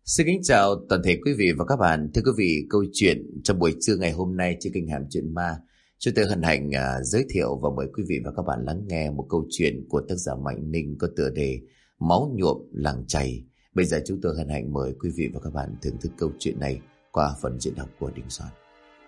Xin kính chào toàn thể quý vị và các bạn. Thưa quý vị, câu chuyện trong buổi trưa ngày hôm nay trên kênh Hẻm Chuyện Ma, chúng tôi hân hạnh giới thiệu và mời quý vị và các bạn lắng nghe một câu chuyện của tác giả Mạnh Ninh có tựa đề Máu nhuộm làng chày. Bây giờ chúng tôi hân hạnh mời quý vị và các bạn thưởng thức câu chuyện này qua phần diễn đọc của Đình Soạn.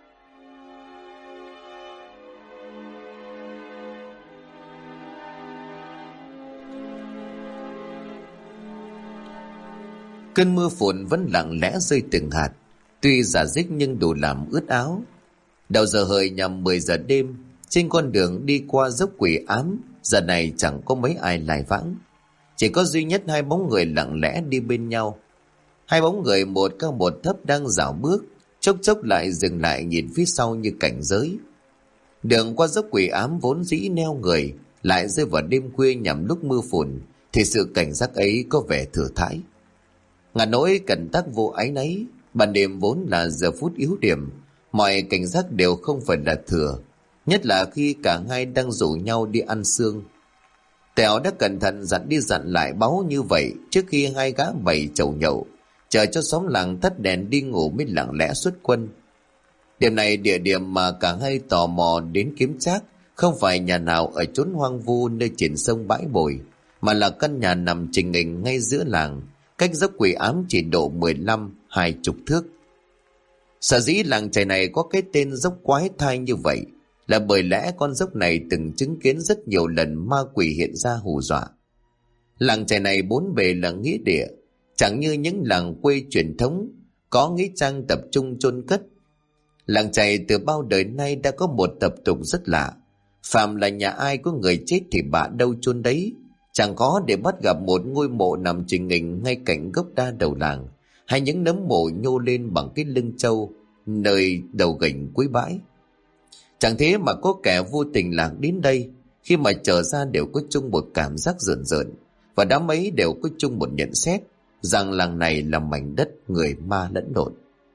Cơn mưa phùn vẫn lặng lẽ rơi từng hạt, tuy rả rích nhưng đủ làm ướt áo. Đầu giờ hợi nhằm 10 giờ đêm, trên con đường đi qua dốc Quỷ Ám, giờ này chẳng có mấy ai lai vãng. Chỉ có duy nhất hai bóng người lặng lẽ đi bên nhau. Hai bóng người một cao một thấp đang dạo bước, chốc chốc lại dừng lại nhìn phía sau như cảnh giới. Đường qua dốc Quỷ Ám vốn dĩ neo người, lại rơi vào đêm khuya nhằm lúc mưa phùn, thì sự cảnh giác ấy có vẻ thừa thãi. Ngả nỗi cẩn tắc vô áy náy, ban đêm vốn là giờ phút yếu điểm, mọi cảnh giác đều không phải là thừa, nhất là khi cả hai đang rủ nhau đi ăn xương. Tèo đã cẩn thận dặn đi dặn lại báo như vậy trước khi hai gã bày chầu nhậu, chờ cho xóm làng tắt đèn đi ngủ mới lặng lẽ xuất quân. Điểm này địa điểm mà cả hai tò mò đến kiếm trác không phải nhà nào ở chốn hoang vu nơi triển sông bãi bồi, mà là căn nhà nằm chình nghình ngay giữa làng, cách dốc Quỷ Ám chỉ độ 15-20 thước. Sở dĩ làng chài này có cái tên dốc quái thai như vậy là bởi lẽ con dốc này từng chứng kiến rất nhiều lần ma quỷ hiện ra hù dọa. Làng chài này bốn bề là nghĩa địa, chẳng như những làng quê truyền thống có nghĩa trang tập trung chôn cất. Làng chài từ bao đời nay đã có một tập tục rất lạ, phàm là nhà ai có người chết thì bạ đâu chôn đấy. Chẳng có để bắt gặp một ngôi mộ nằm chình nghình ngay cạnh gốc đa đầu làng, hay những nấm mộ nhô lên bằng cái lưng trâu nơi đầu gành cuối bãi. Chẳng thế mà có kẻ vô tình lạc đến đây, khi mà trở ra đều có chung một cảm giác rợn rợn, và đám ấy đều có chung một nhận xét rằng làng này là mảnh đất người ma lẫn lộn.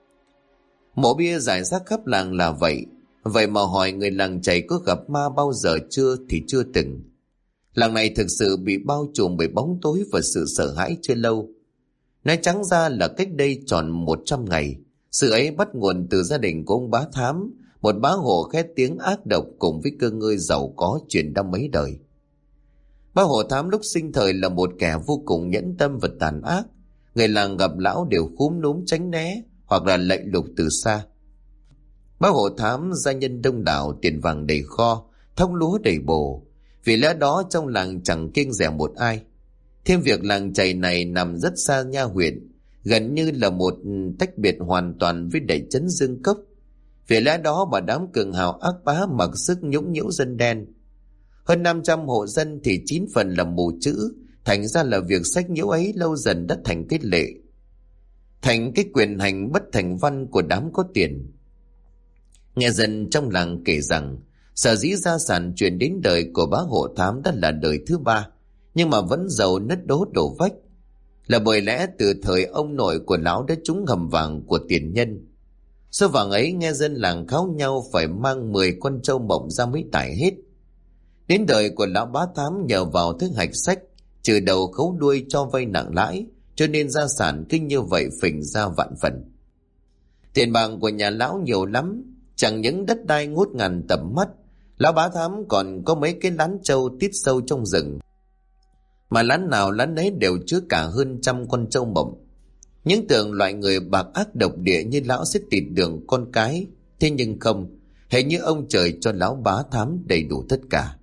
Mộ bia rải rác khắp làng là vậy, vậy mà hỏi người làng chài có gặp ma bao giờ chưa thì chưa từng. Làng này thực sự bị bao trùm bởi bóng tối và sự sợ hãi chưa lâu. Nói trắng ra là cách đây tròn 100 ngày, sự ấy bắt nguồn từ gia đình của ông Bá Thám, một bá hộ khét tiếng ác độc cùng với cơ ngơi giàu có truyền đăm mấy đời. Bá hộ Thám lúc sinh thời là một kẻ vô cùng nhẫn tâm và tàn ác. Người làng gặp lão đều khúm núm tránh né hoặc là lạnh lùng từ xa. Bá hộ Thám gia nhân đông đảo, tiền vàng đầy kho, thóc lúa đầy bồ. Vì lẽ đó trong làng chẳng kiêng dè một ai. Thêm việc làng chài này nằm rất xa nha huyện, gần như là một tách biệt hoàn toàn với đại trấn Dương Cốc. Vì lẽ đó mà đám cường hào ác bá mặc sức nhũng nhiễu dân đen. Hơn 500 hộ dân thì 9 phần là mù chữ, thành ra là việc sách nhiễu ấy lâu dần đã thành cái lệ, thành cái quyền hành bất thành văn của đám có tiền. Nghe dân trong làng kể rằng sở dĩ gia sản truyền đến đời của bá hộ Thám đã là đời thứ 3, nhưng mà vẫn giàu nứt đố đổ vách, là bởi lẽ từ thời ông nội của lão đã trúng hầm vàng của tiền nhân. Số vàng ấy nghe dân làng kháo nhau phải mang 10 con trâu mộng ra mới tải hết. Đến đời của lão Bá Thám nhờ vào thức hạch sách, trừ đầu khấu đuôi cho vay nặng lãi, cho nên gia sản kinh như vậy phình ra vạn phần. Tiền bạc của nhà lão nhiều lắm, chẳng những đất đai ngút ngàn tầm mắt, lão Bá Thám còn có mấy cái lán trâu tít sâu trong rừng, mà lán nào lán ấy đều chứa cả hơn 100 con trâu mộng. Những tưởng loại người bạc ác độc địa như lão sẽ tịt đường con cái, thế nhưng không, hễ như ông trời cho lão Bá Thám đầy đủ tất cả.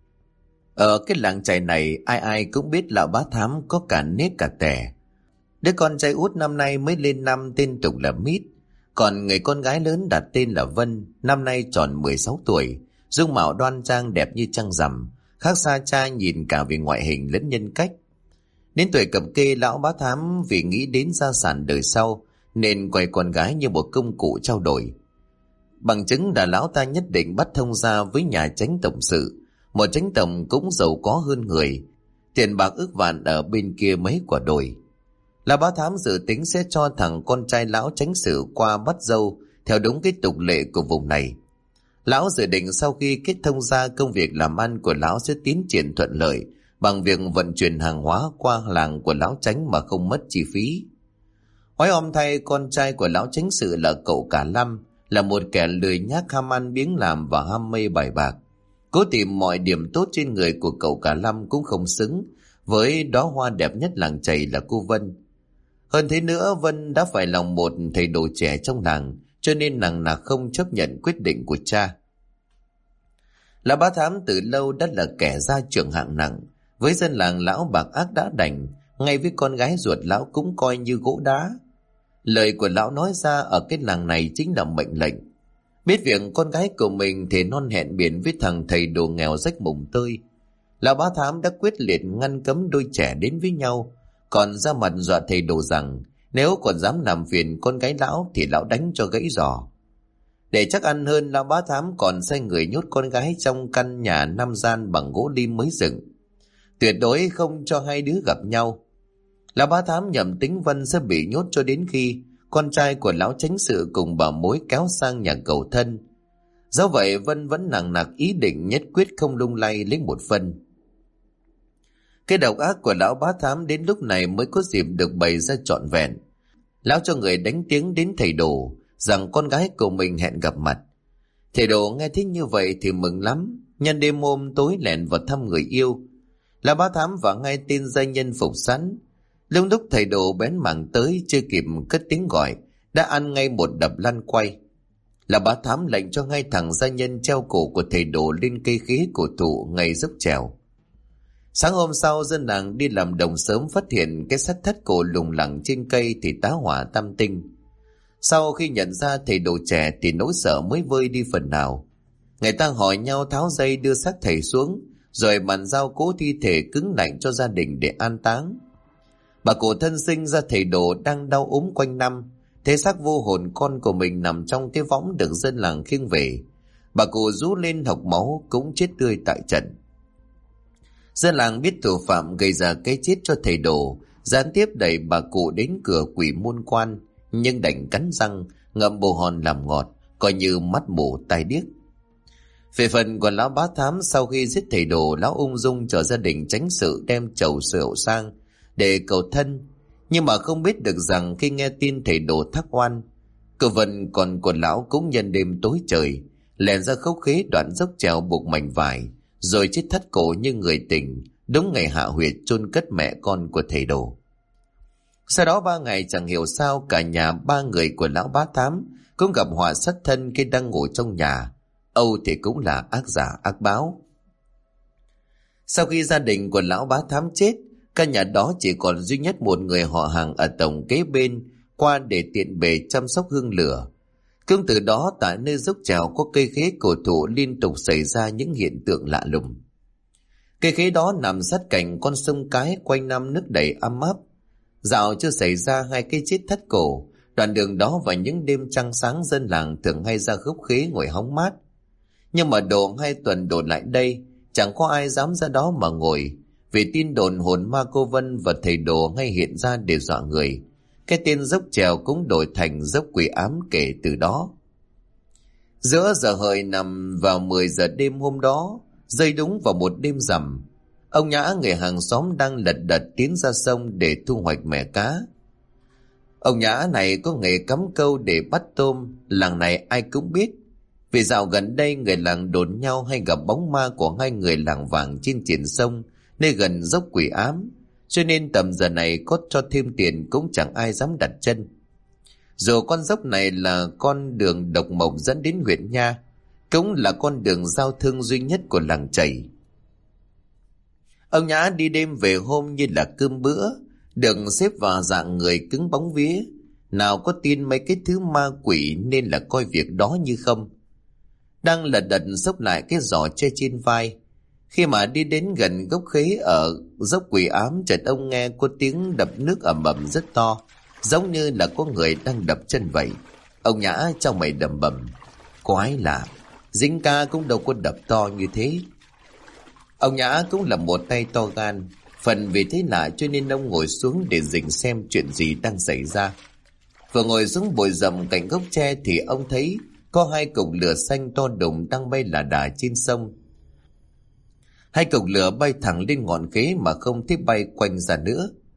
Ở cái làng chài này ai ai cũng biết lão Bá Thám có cả nết cả tẻ. Đứa con trai út năm nay mới lên năm tên tục là Mít, còn người con gái lớn đặt tên là Vân, năm nay tròn 16 tuổi, dung mạo đoan trang đẹp như trăng rằm, khác xa cha nhìn cả về ngoại hình lẫn nhân cách. Đến tuổi cập kê, lão Bá Thám vì nghĩ đến gia sản đời sau nên coi con gái như một công cụ trao đổi. Bằng chứng là lão ta nhất định bắt thông gia với nhà chánh tổng sự, một chánh tổng cũng giàu có hơn người, tiền bạc ước vạn ở bên kia mấy quả đồi. Lão Bá Thám dự tính sẽ cho thằng con trai lão chánh sự qua bắt dâu theo đúng cái tục lệ của vùng này. Lão dự định sau khi kết thông gia, công việc làm ăn của lão sẽ tiến triển thuận lợi bằng việc vận chuyển hàng hóa qua làng của lão chánh mà không mất chi phí. Oái om thay, con trai của lão chánh sự là cậu cả Lâm là một kẻ lười nhác, ham ăn biếng làm và ham mê bài bạc. Cố tìm mọi điểm tốt trên người của cậu cả Lâm cũng không xứng với đóa hoa đẹp nhất làng chày là cô Vân. Hơn thế nữa, Vân đã phải lòng một thầy đồ trẻ trong làng, cho nên nàng nặc không chấp nhận quyết định của cha. Lão Bá Thám từ lâu đã là kẻ gia trưởng hạng nặng, với dân làng lão bạc ác đã đành, ngay với con gái ruột lão cũng coi như gỗ đá. Lời của lão nói ra ở cái làng này chính là mệnh lệnh. Biết việc con gái của mình thì non hẹn biển với thằng thầy đồ nghèo rách mùng tơi, lão Bá Thám đã quyết liệt ngăn cấm đôi trẻ đến với nhau, còn ra mặt dọa thầy đồ rằng nếu còn dám làm phiền con gái lão thì lão đánh cho gãy giò. Để chắc ăn hơn, lão Bá Thám còn sai người nhốt con gái trong căn nhà 5 gian bằng gỗ lim mới dựng, tuyệt đối không cho hai đứa gặp nhau. Lão Bá Thám nhầm tính Vân sẽ bị nhốt cho đến khi con trai của lão chánh sự cùng bà mối kéo sang nhà cầu thân. Do vậy Vân vẫn nặng nặc ý định nhất quyết không lung lay lấy một phân. Cái độc ác của lão Bá Thám đến lúc này mới có dịp được bày ra trọn vẹn. Lão cho người đánh tiếng đến thầy đồ rằng con gái của mình hẹn gặp mặt. Thầy đồ nghe thích như vậy thì mừng lắm, nhân đêm hôm tối lẻn vào thăm người yêu. Lão Bá Thám và ngay tên gia nhân phục sẵn. Lúc lúc thầy đồ bén mảng tới, chưa kịp cất tiếng gọi đã ăn ngay một đập lăn quay. Lão Bá Thám lệnh cho ngay thằng gia nhân treo cổ của thầy đồ lên cây khế cổ thụ ngay dốc trèo. Sáng hôm sau, dân làng đi làm đồng sớm phát hiện cái xác thất cổ lủng lẳng trên cây thì tá hỏa tam tinh. Sau khi nhận ra thầy đồ trẻ thì nỗi sợ mới vơi đi phần nào. Người ta hỏi nhau tháo dây đưa xác thầy xuống, rồi bàn giao cố thi thể cứng lạnh cho gia đình để an táng. Bà cụ thân sinh ra thầy đồ đang đau ốm quanh năm, thấy xác vô hồn con của mình nằm trong cái võng được dân làng khiêng về. Bà cụ rú lên hộc máu cũng chết tươi tại trận. Dân làng biết thủ phạm gây ra cái chết cho thầy đồ, gián tiếp đẩy bà cụ đến cửa quỷ môn quan, nhưng đành cắn răng ngậm bồ hòn làm ngọt, coi như mắt mù tai điếc. Về phần của lão Bá Thám, sau khi giết thầy đồ, lão ung dung chở gia đình chánh sự đem chầu rượu sang để cầu thân, nhưng mà không biết được rằng khi nghe tin thầy đồ thác oan, cậu Vân còn của lão cũng nhân đêm tối trời lèn ra khốc khế đoạn dốc trèo buộc mảnh vải, rồi chết thất cổ như người tình, đúng ngày hạ huyệt chôn cất mẹ con của thầy đồ. Sau đó 3 ngày chẳng hiểu sao cả nhà 3 người của lão Bá Thám cũng gặp họa sát thân khi đang ngủ trong nhà. Âu thì cũng là ác giả ác báo. Sau khi gia đình của lão Bá Thám chết, căn nhà đó chỉ còn duy nhất một người họ hàng ở tổng kế bên qua để tiện bề chăm sóc hương lửa. Cũng từ đó tại nơi dốc trèo có cây khế cổ thụ liên tục xảy ra những hiện tượng lạ lùng. Cây khế đó nằm sát cạnh con sông Cái, quanh năm nước đầy ấm áp. Dạo chưa xảy ra 2 cái chết thất cổ, đoạn đường đó vào những đêm trăng sáng dân làng thường hay ra gốc khế ngồi hóng mát. Nhưng mà độ 2 tuần đổ lại đây, chẳng có ai dám ra đó mà ngồi, vì tin đồn hồn ma cô Vân và thầy đồ hay hiện ra để dọa người. Cái tên dốc trèo cũng đổi thành dốc quỷ ám kể từ đó. Giữa giờ hợi nằm vào 10 giờ đêm hôm đó, rơi đúng vào một đêm rằm. Ông Nhã, người hàng xóm, đang lật đật tiến ra sông để thu hoạch mẻ cá. Ông Nhã này có nghề cắm câu để bắt tôm, làng này ai cũng biết. Vì dạo gần đây người làng đồn nhau hay gặp bóng ma của 2 người làng vàng trên triển sông, nơi gần dốc quỷ ám, cho nên tầm giờ này có cho thêm tiền cũng chẳng ai dám đặt chân. Dù con dốc này là con đường độc mộc dẫn đến huyện Nha, cũng là con đường giao thương duy nhất của làng chảy. Ông Nhã đi đêm về hôm như là cơm bữa, được xếp vào dạng người cứng bóng vía, nào có tin mấy cái thứ ma quỷ nên là coi việc đó như không. Đang lật đật xốc lại cái giỏ che trên vai, khi mà đi đến gần gốc khế ở dốc quỷ ám, chợt ông nghe có tiếng đập nước ầm ầm rất to, giống như là có người đang đập chân vậy. Ông Nhã trong mày đầm bầm, quái lạ, Dĩnh ca cũng đâu có đập to như thế. Ông Nhã cũng là một tay to gan, phần vì thế lạ cho nên ông ngồi xuống để rình xem chuyện gì đang xảy ra. Vừa ngồi xuống bụi rậm cạnh gốc tre thì ông thấy có 2 cục lửa xanh to đùng đang bay lả đả trên sông. 2 cục lửa bay thẳng lên ngọn khế mà không thấy bay quanh ra nữa.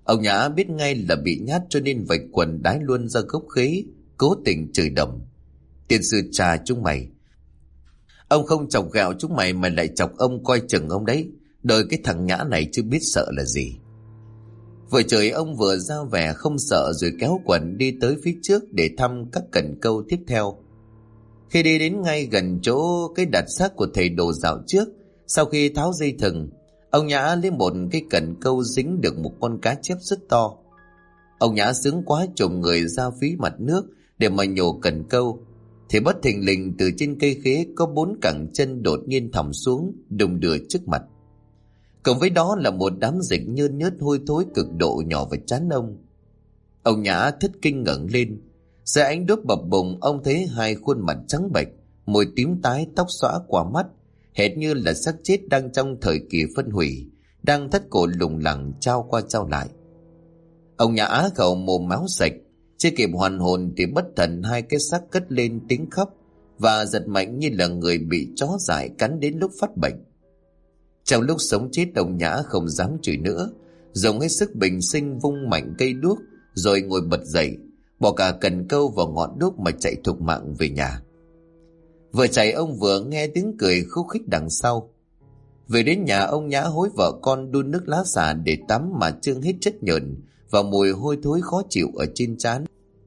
Ông Nhã biết ngay là bị nhát cho nên vạch quần đái luôn ra gốc khế, cố tình chửi đầm: "Tiên sư trà chúng mày, ông không chọc ghẹo chúng mày mà lại chọc ông, coi chừng ông đấy, đời cái thằng Nhã này chưa biết sợ là gì." Vừa chửi ông vừa ra vẻ không sợ rồi kéo quần đi tới phía trước để thăm các cần câu tiếp theo. Khi đi đến ngay gần chỗ cái đặt xác của thầy đồ dạo trước, sau khi tháo dây thừng, ông Nhã lấy một cái cần câu dính được một con cá chép rất to. Ông Nhã sướng quá chồm người ra phía mặt nước để mà nhổ cần câu, thì bất thình lình từ trên cây khế có 4 cẳng chân đột nhiên thõng xuống đùng đưa trước mặt. Cộng với đó là một đám dịch nhơn nhớt hôi thối cực độ nhỏ vào trán ông. Ông Nhã thất kinh ngẩng lên, dưới ánh đuốc bập bùng ông thấy hai khuôn mặt trắng bệch, môi tím tái, tóc xõa qua mắt, hệt như là xác chết đang trong thời kỳ phân hủy, đang thắt cổ lủng lẳng trao qua trao lại. Ông Nhã á khẩu mồm máu sạch, chưa kịp hoàn hồn thì bất thần hai cái xác cất lên tiếng khóc và giật mạnh như là người bị chó dại cắn đến lúc phát bệnh. Trong lúc sống chết, ông Nhã không dám chửi nữa, dùng hết sức bình sinh vung mạnh cây đuốc rồi ngồi bật dậy, bỏ cả cần câu vào ngọn đuốc mà chạy thục mạng về nhà. Vừa chạy ông vừa nghe tiếng cười khúc khích đằng sau. Về đến nhà, ông Nhã hối vợ con đun nước lá xả để tắm mà trương hết chất nhờn và mùi hôi thối khó chịu ở trên trán.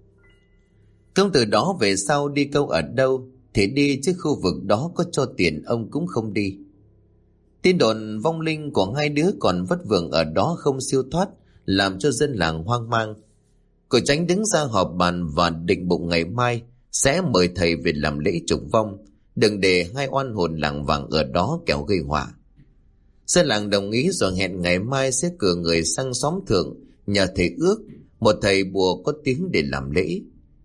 Cũng từ đó về sau đi câu ở đâu thì đi, chứ khu vực đó có cho tiền ông cũng không đi. Tin đồn vong linh của hai đứa còn vất vưởng ở đó không siêu thoát, làm cho dân làng hoang mang. Cô Tránh đứng ra họp bàn và định bụng ngày mai sẽ mời thầy về làm lễ trục vong, đừng để hai oan hồn làng vàng ở đó kẻo gây họa. Dân làng đồng ý rồi hẹn ngày mai sẽ cử người sang xóm thượng nhờ thầy ước một thầy bùa có tiếng để làm lễ.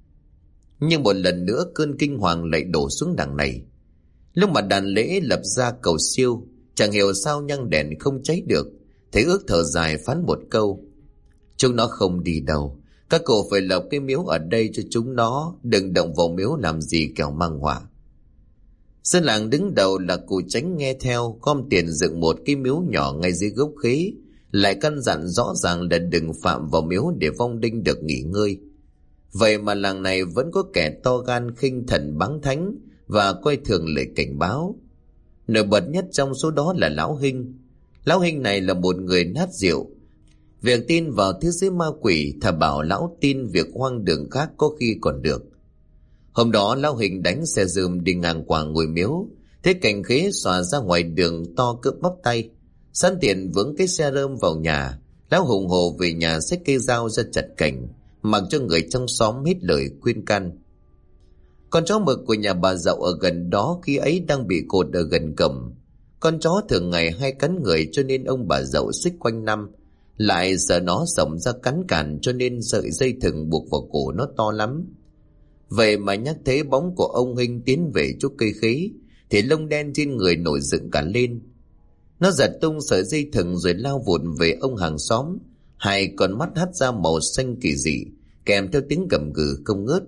Nhưng một lần nữa cơn kinh hoàng lại đổ xuống đằng này. Lúc mà đàn lễ lập ra cầu siêu, chẳng hiểu sao nhang đèn không cháy được. Thầy ước thở dài phán một câu: "Chúng nó không đi đâu, các cậu phải lập cái miếu ở đây cho chúng nó, đừng động vào miếu làm gì kẻo mang họa." Dân làng đứng đầu là cụ Tránh nghe theo, gom tiền dựng một cái miếu nhỏ ngay dưới gốc khế, lại căn dặn rõ ràng là đừng phạm vào miếu để vong linh được nghỉ ngơi. Vậy mà làng này vẫn có kẻ to gan khinh thần báng thánh và coi thường lời cảnh báo. Nổi bật nhất trong số đó là Lão Hinh. Lão Hinh này là một người nát rượu. Việc tin vào thế giới ma quỷ thà bảo lão tin việc hoang đường khác có khi còn được. Hôm đó Lão Hinh đánh xe rơm đi ngang qua ngôi miếu, thấy cành khế xòa ra ngoài đường to cỡ bắp tay. Sẵn tiện vướng cái xe rơm vào nhà, Lão hùng hồ về nhà xách cây dao ra chặt cành, mặc cho người trong xóm hết lời khuyên can. Con chó mực của nhà bà Dậu ở gần đó khi ấy đang bị cột ở gần cổng. Con chó thường ngày hay cắn người cho nên ông bà Dậu xích quanh năm, lại sợ nó xổng ra cắn cản cho nên sợi dây thừng buộc vào cổ nó to lắm. Vậy mà nhắc thấy bóng của ông Hinh tiến về chỗ cây khế thì lông đen trên người nổi dựng cả lên. Nó giật tung sợi dây thừng rồi lao vụt về ông hàng xóm, hai con mắt hắt ra màu xanh kỳ dị kèm theo tiếng gầm gừ không ngớt.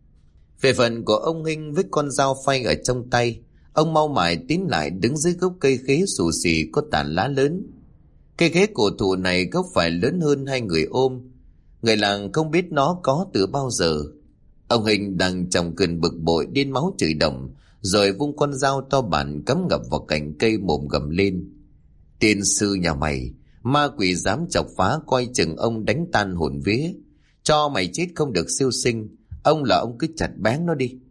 Về phần của ông Hinh với con dao phay ở trong tay, ông mau mải tiến lại đứng dưới gốc cây khế xù xì có tán lá lớn. Cây khế cổ thụ này gốc phải lớn hơn hai người ôm. Người làng không biết nó có từ bao giờ. Ông Hinh đang trong cơn bực bội điên máu chửi đồng, rồi vung con dao to bản cắm ngập vào cành cây mồm gầm lên: "Tiên sư nhà mày, ma quỷ dám chọc phá, coi chừng ông đánh tan hồn vía. Cho mày chết không được siêu sinh, ông là ông cứ chặt báng nó đi."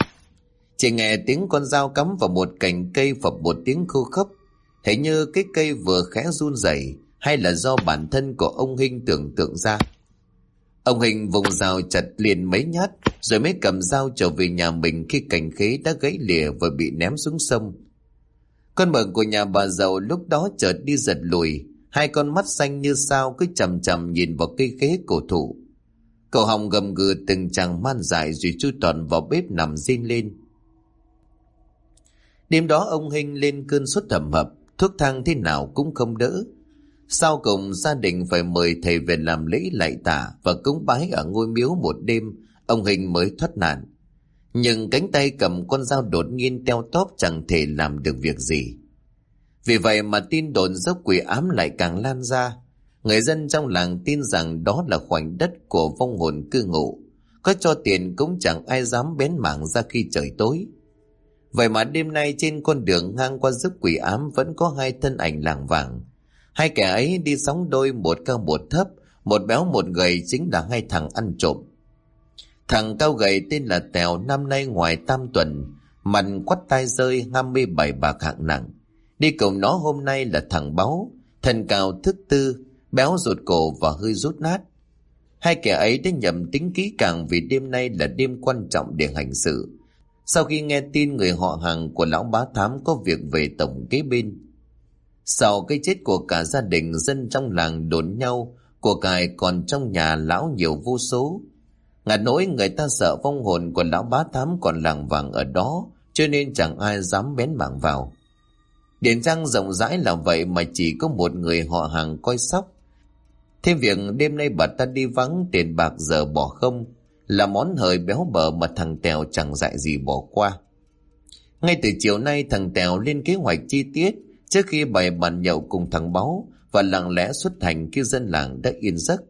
Chỉ nghe tiếng con dao cắm vào một cành cây phập một tiếng khô khốc, hình như cái cây vừa khẽ run rẩy, hay là do bản thân của ông Hinh tưởng tượng ra. Ông Hinh vùng dao chặt liền mấy nhát rồi mới cầm dao trở về nhà mình khi cành khế đã gãy lìa và bị ném xuống sông. Con mực của nhà bà Dậu lúc đó chợt đi giật lùi, hai con mắt xanh như sao cứ chằm chằm nhìn vào cây khế cổ thụ. Cậu hòng gầm gừ từng tràng man dại rồi chui toàn vào bếp nằm rên lên. Đêm đó ông Hinh lên cơn sốt thầm hập, thuốc thang thế nào cũng không đỡ. Sau cùng gia đình phải mời thầy về làm lễ lạy tả và cúng bái ở ngôi miếu một đêm, ông Hinh mới thoát nạn. Nhưng cánh tay cầm con dao đột nhiên teo tóp chẳng thể làm được việc gì. Vì vậy mà tin đồn giấc quỷ ám lại càng lan ra. Người dân trong làng tin rằng đó là khoảnh đất của vong hồn cư ngụ, có cho tiền cũng chẳng ai dám bén mảng ra khi trời tối. Vậy mà đêm nay trên con đường ngang qua dốc quỷ ám vẫn có hai thân ảnh lảng vảng. Hai kẻ ấy đi sóng đôi, một cao một thấp, một béo một gầy, chính là hai thằng ăn trộm. Thằng cao gầy tên là Tèo, năm nay ngoài tam tuần, mặt quắt tai rơi, 27 bạc hạng nặng. Đi cùng nó hôm nay là thằng Báu, thân cao thước tư, béo ruột cổ và hơi rút nát. Hai kẻ ấy đã nhầm tính kỹ càng vì đêm nay là đêm quan trọng để hành sự. Sau khi nghe tin người họ hàng của lão bá thám có việc về tổng kế bên. Sau cái chết của cả gia đình, dân trong làng đồn nhau của cải còn trong nhà lão nhiều vô số. Ngặt nỗi người ta sợ vong hồn của lão bá thám còn lảng vảng ở đó, cho nên chẳng ai dám bén mảng vào. Điền trang rộng rãi là vậy mà chỉ có một người họ hàng coi sóc. Thêm việc đêm nay bà ta đi vắng, tiền bạc giờ bỏ không, là món hời béo bở mà thằng Tèo chẳng dại gì bỏ qua. Ngay từ chiều nay thằng Tèo lên kế hoạch chi tiết trước khi bày bàn nhậu cùng thằng Báu và lặng lẽ xuất hành khi dân làng đã yên giấc.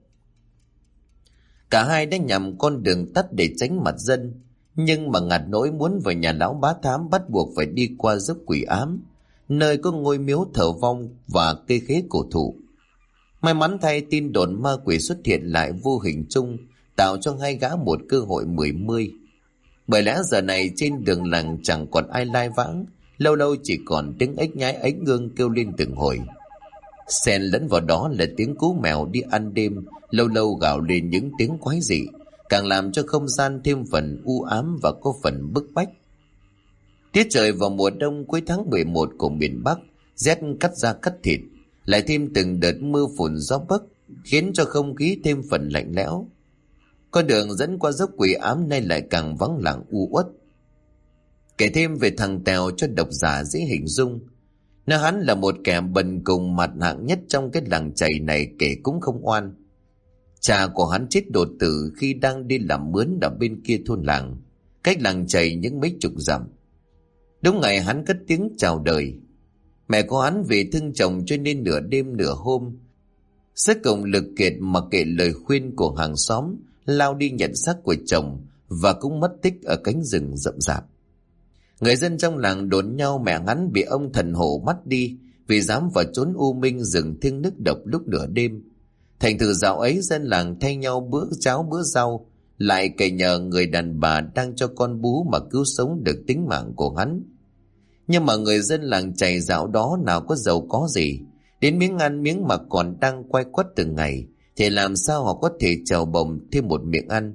Cả hai đã nhằm con đường tắt để tránh mặt dân, nhưng mà ngặt nỗi muốn về nhà lão bá thám bắt buộc phải đi qua dốc quỷ ám, nơi có ngôi miếu thờ vong và cây khế cổ thụ. May mắn thay, tin đồn ma quỷ xuất hiện lại vô hình chung, tạo cho hai gã một cơ hội 10-10. Bởi lẽ giờ này trên đường làng chẳng còn ai lai vãng, lâu lâu chỉ còn tiếng ếch nhái ếch ngương kêu lên từng hồi. Xen lẫn vào đó là tiếng cú mèo đi ăn đêm, lâu lâu gào lên những tiếng quái dị, càng làm cho không gian thêm phần u ám và có phần bức bách. Tiết trời vào mùa đông cuối tháng 11 của miền Bắc, rét cắt da cắt thịt, lại thêm từng đợt mưa phùn gió bấc, khiến cho không khí thêm phần lạnh lẽo. Con đường dẫn qua dốc quỷ ám nay lại càng vắng lặng u uất. Kể thêm về thằng Tèo cho độc giả dễ hình dung, nó hắn là một kẻ bần cùng mặt hạng nhất trong cái làng chày này, kể cũng không oan. Cha của hắn chết đột tử khi đang đi làm mướn ở bên kia thôn làng, cách làng chày những mấy chục dặm. Đúng ngày hắn cất tiếng chào đời. Mẹ của hắn vì thương chồng cho nên nửa đêm nửa hôm, sức cùng lực kiệt mặc kệ lời khuyên của hàng xóm, lao đi nhận xác của chồng và cũng mất tích ở cánh rừng rậm rạp. Người dân trong làng đồn nhau mẹ hắn bị ông thần hổ bắt đi vì dám vào chốn u minh rừng thiêng nước độc lúc nửa đêm. Thành thử dạo ấy dân làng thay nhau bữa cháo bữa rau, lại cậy nhờ người đàn bà đang cho con bú mà cứu sống được tính mạng của hắn. Nhưng mà người dân làng chày dạo đó nào có giàu có gì, đến miếng ăn miếng mặc còn đang quay quắt từng ngày, thì làm sao họ có thể chèo bồng thêm một miệng ăn.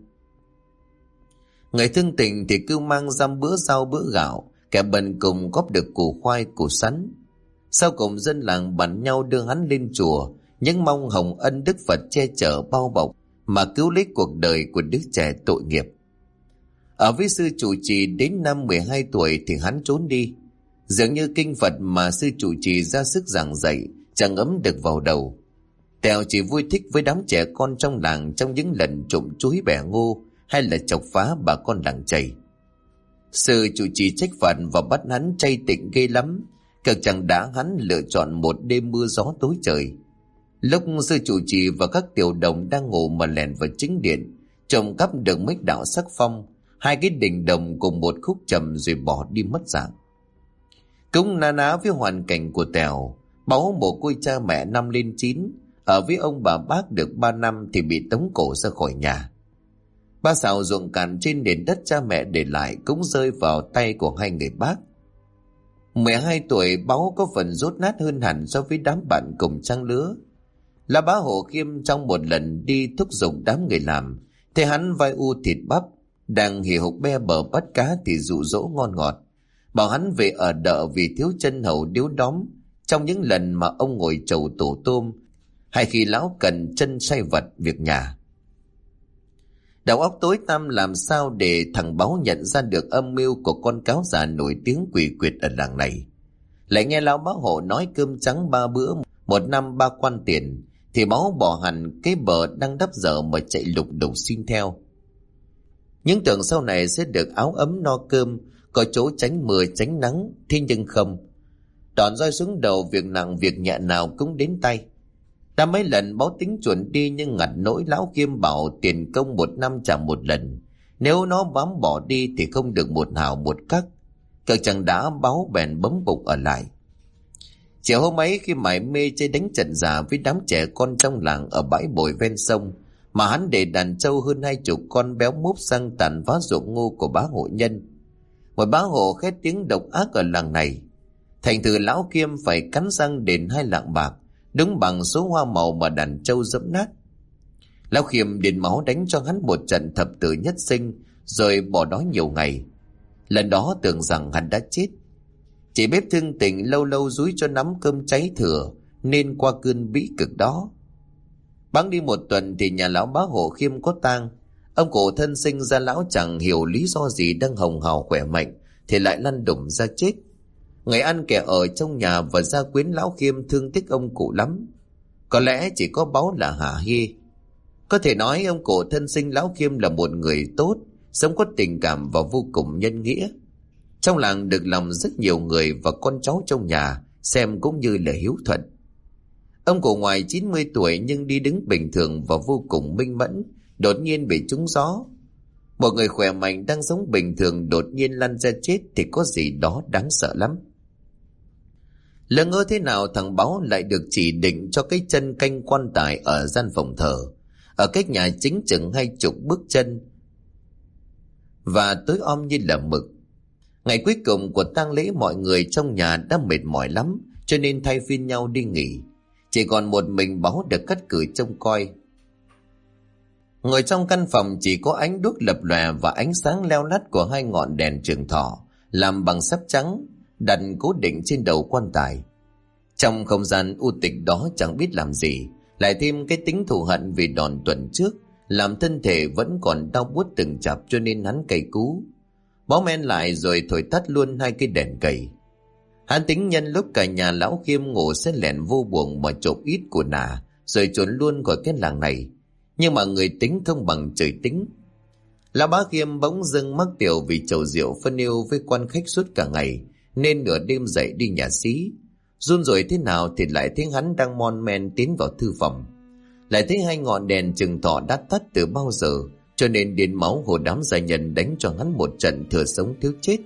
Người thương tình thì cứ mang dăm bữa rau bữa gạo, kẻ bần cùng góp được củ khoai củ sắn. Sau cùng dân làng bàn nhau đưa hắn lên chùa, những mong hồng ân đức Phật che chở bao bọc mà cứu lấy cuộc đời của đứa trẻ tội nghiệp. Ở với sư trụ trì đến năm 12 tuổi thì hắn trốn đi. Dường như kinh Phật mà sư trụ trì ra sức giảng dạy chẳng ấm được vào đầu. Tèo chỉ vui thích với đám trẻ con trong làng trong những lần trộm chuối bẻ ngô hay là chọc phá bà con làng chày. Sư trụ trì trách phạt và bắt hắn chay tịnh ghê lắm, cực chẳng đã hắn lựa chọn một đêm mưa gió tối trời. Lúc sư trụ trì và các tiểu đồng đang ngủ mà lèn vào chính điện, trộm cắp được mấy đạo sắc phong, 2 cái đình đồng cùng một khúc trầm rồi bỏ đi mất dạng. Cũng na ná với hoàn cảnh của Tèo, Báu mồ côi cha mẹ năm lên 9, ở với ông bà bác được 3 năm thì bị tống cổ ra khỏi nhà. 3 sào ruộng cạn trên nền đất cha mẹ để lại cũng rơi vào tay của 2 người bác. 12 tuổi Báu có phần rốt nát hơn hẳn so với đám bạn cùng trang lứa. Là bá Hồ Khiêm trong một lần đi thúc giục đám người làm, thấy hắn vai u thịt bắp, đang hì hục be bờ bắt cá thì dụ dỗ ngon ngọt, bảo hắn về ở đợ vì thiếu chân hầu điếu đóm trong những lần mà ông ngồi chầu tổ tôm, hay khi lão cần chân say vật việc nhà. Đầu óc tối tăm làm sao để thằng Báu nhận ra được âm mưu của con cáo già nổi tiếng quỷ quyệt ở làng này. Lại nghe lão bá Hộ nói cơm trắng 3 bữa, 1 năm 3 quan tiền, thì Báu bỏ hẳn cái bờ đang đắp dở mà chạy lục đục xin theo. Những tưởng sau này sẽ được áo ấm no cơm, có chỗ tránh mưa tránh nắng, thế nhưng không. Đòn roi xuống đầu, việc nặng việc nhẹ nào cũng đến tay. Đã mấy lần báo tính chuẩn đi nhưng ngặt nỗi lão Khiêm bảo tiền công 1 năm trả một lần. Nếu nó bám bỏ đi thì không được một hào một cắc. Cậu chẳng đã báo bèn bấm bụng ở lại. Chiều hôm ấy khi mải mê chơi đánh trận giả với đám trẻ con trong làng ở bãi bồi ven sông, mà hắn để đàn trâu hơn 20 con béo múp sang tàn phá ruộng ngô của bá hộ nhân. Một bá hộ khét tiếng độc ác ở làng này. Thành thử lão Khiêm phải cắn răng đền 2 lạng bạc, đúng bằng số hoa màu mà đàn trâu dẫm nát. Lão Khiêm đền máu đánh cho hắn một trận thập tử nhất sinh, rồi bỏ đói nhiều ngày. Lần đó tưởng rằng hắn đã chết. Chỉ bếp thương tình lâu lâu dúi cho nắm cơm cháy thừa, nên qua cơn bĩ cực đó. Bẵng đi 1 tuần thì nhà lão bá hộ Khiêm có tang. Ông cụ thân sinh ra lão chẳng hiểu lý do gì đang hồng hào khỏe mạnh thì lại lăn đùng ra chết. Người ăn kẻ ở trong nhà và gia quyến lão Khiêm thương tiếc ông cụ lắm. Có lẽ chỉ có báu là Hà Hy. Có thể nói ông cụ thân sinh lão Khiêm là một người tốt, sống có tình cảm và vô cùng nhân nghĩa. Trong làng được lòng rất nhiều người và con cháu trong nhà xem cũng như là hiếu thuận. Ông cụ ngoài 90 tuổi nhưng đi đứng bình thường và vô cùng minh mẫn, đột nhiên bị trúng gió. Một người khỏe mạnh đang sống bình thường đột nhiên lăn ra chết thì có gì đó đáng sợ lắm. Lỡ ngỡ thế nào thằng Báo lại được chỉ định cho cái chân canh quan tài ở gian phòng thờ, ở cách nhà chính chừng 20 bước chân, và tối om như là mực. Ngày cuối cùng của tang lễ mọi người trong nhà đã mệt mỏi lắm, cho nên thay phiên nhau đi nghỉ. Chỉ còn một mình Báo được cắt cử trông coi. Ngồi trong căn phòng chỉ có ánh đuốc lập lòe và ánh sáng leo lắt của 2 ngọn đèn trường thọ làm bằng sắt trắng đặt cố định trên đầu quan tài. Trong không gian u tịch đó chẳng biết làm gì, lại thêm cái tính thù hận vì đòn tuần trước làm thân thể vẫn còn đau buốt từng chập, cho nên hắn cay cú. Báo men lại rồi thổi tắt luôn 2 cái đèn cầy. Hắn tính nhân lúc cả nhà lão Khiêm ngủ sẽ lẻn vô buồng mà trộm ít của nà, rồi trốn luôn khỏi cái làng này. Nhưng mà người tính không bằng trời tính. Lão bá Khiêm bỗng dưng mắc tiểu vì chầu rượu phân yêu với quan khách suốt cả ngày, nên nửa đêm dậy đi nhà xí. Run rủi thế nào thì lại thấy hắn đang mon men tiến vào thư phòng. Lại thấy 2 ngọn đèn trường thọ đã tắt từ bao giờ, cho nên điên máu hồ đám gia nhân đánh cho hắn một trận thừa sống thiếu chết.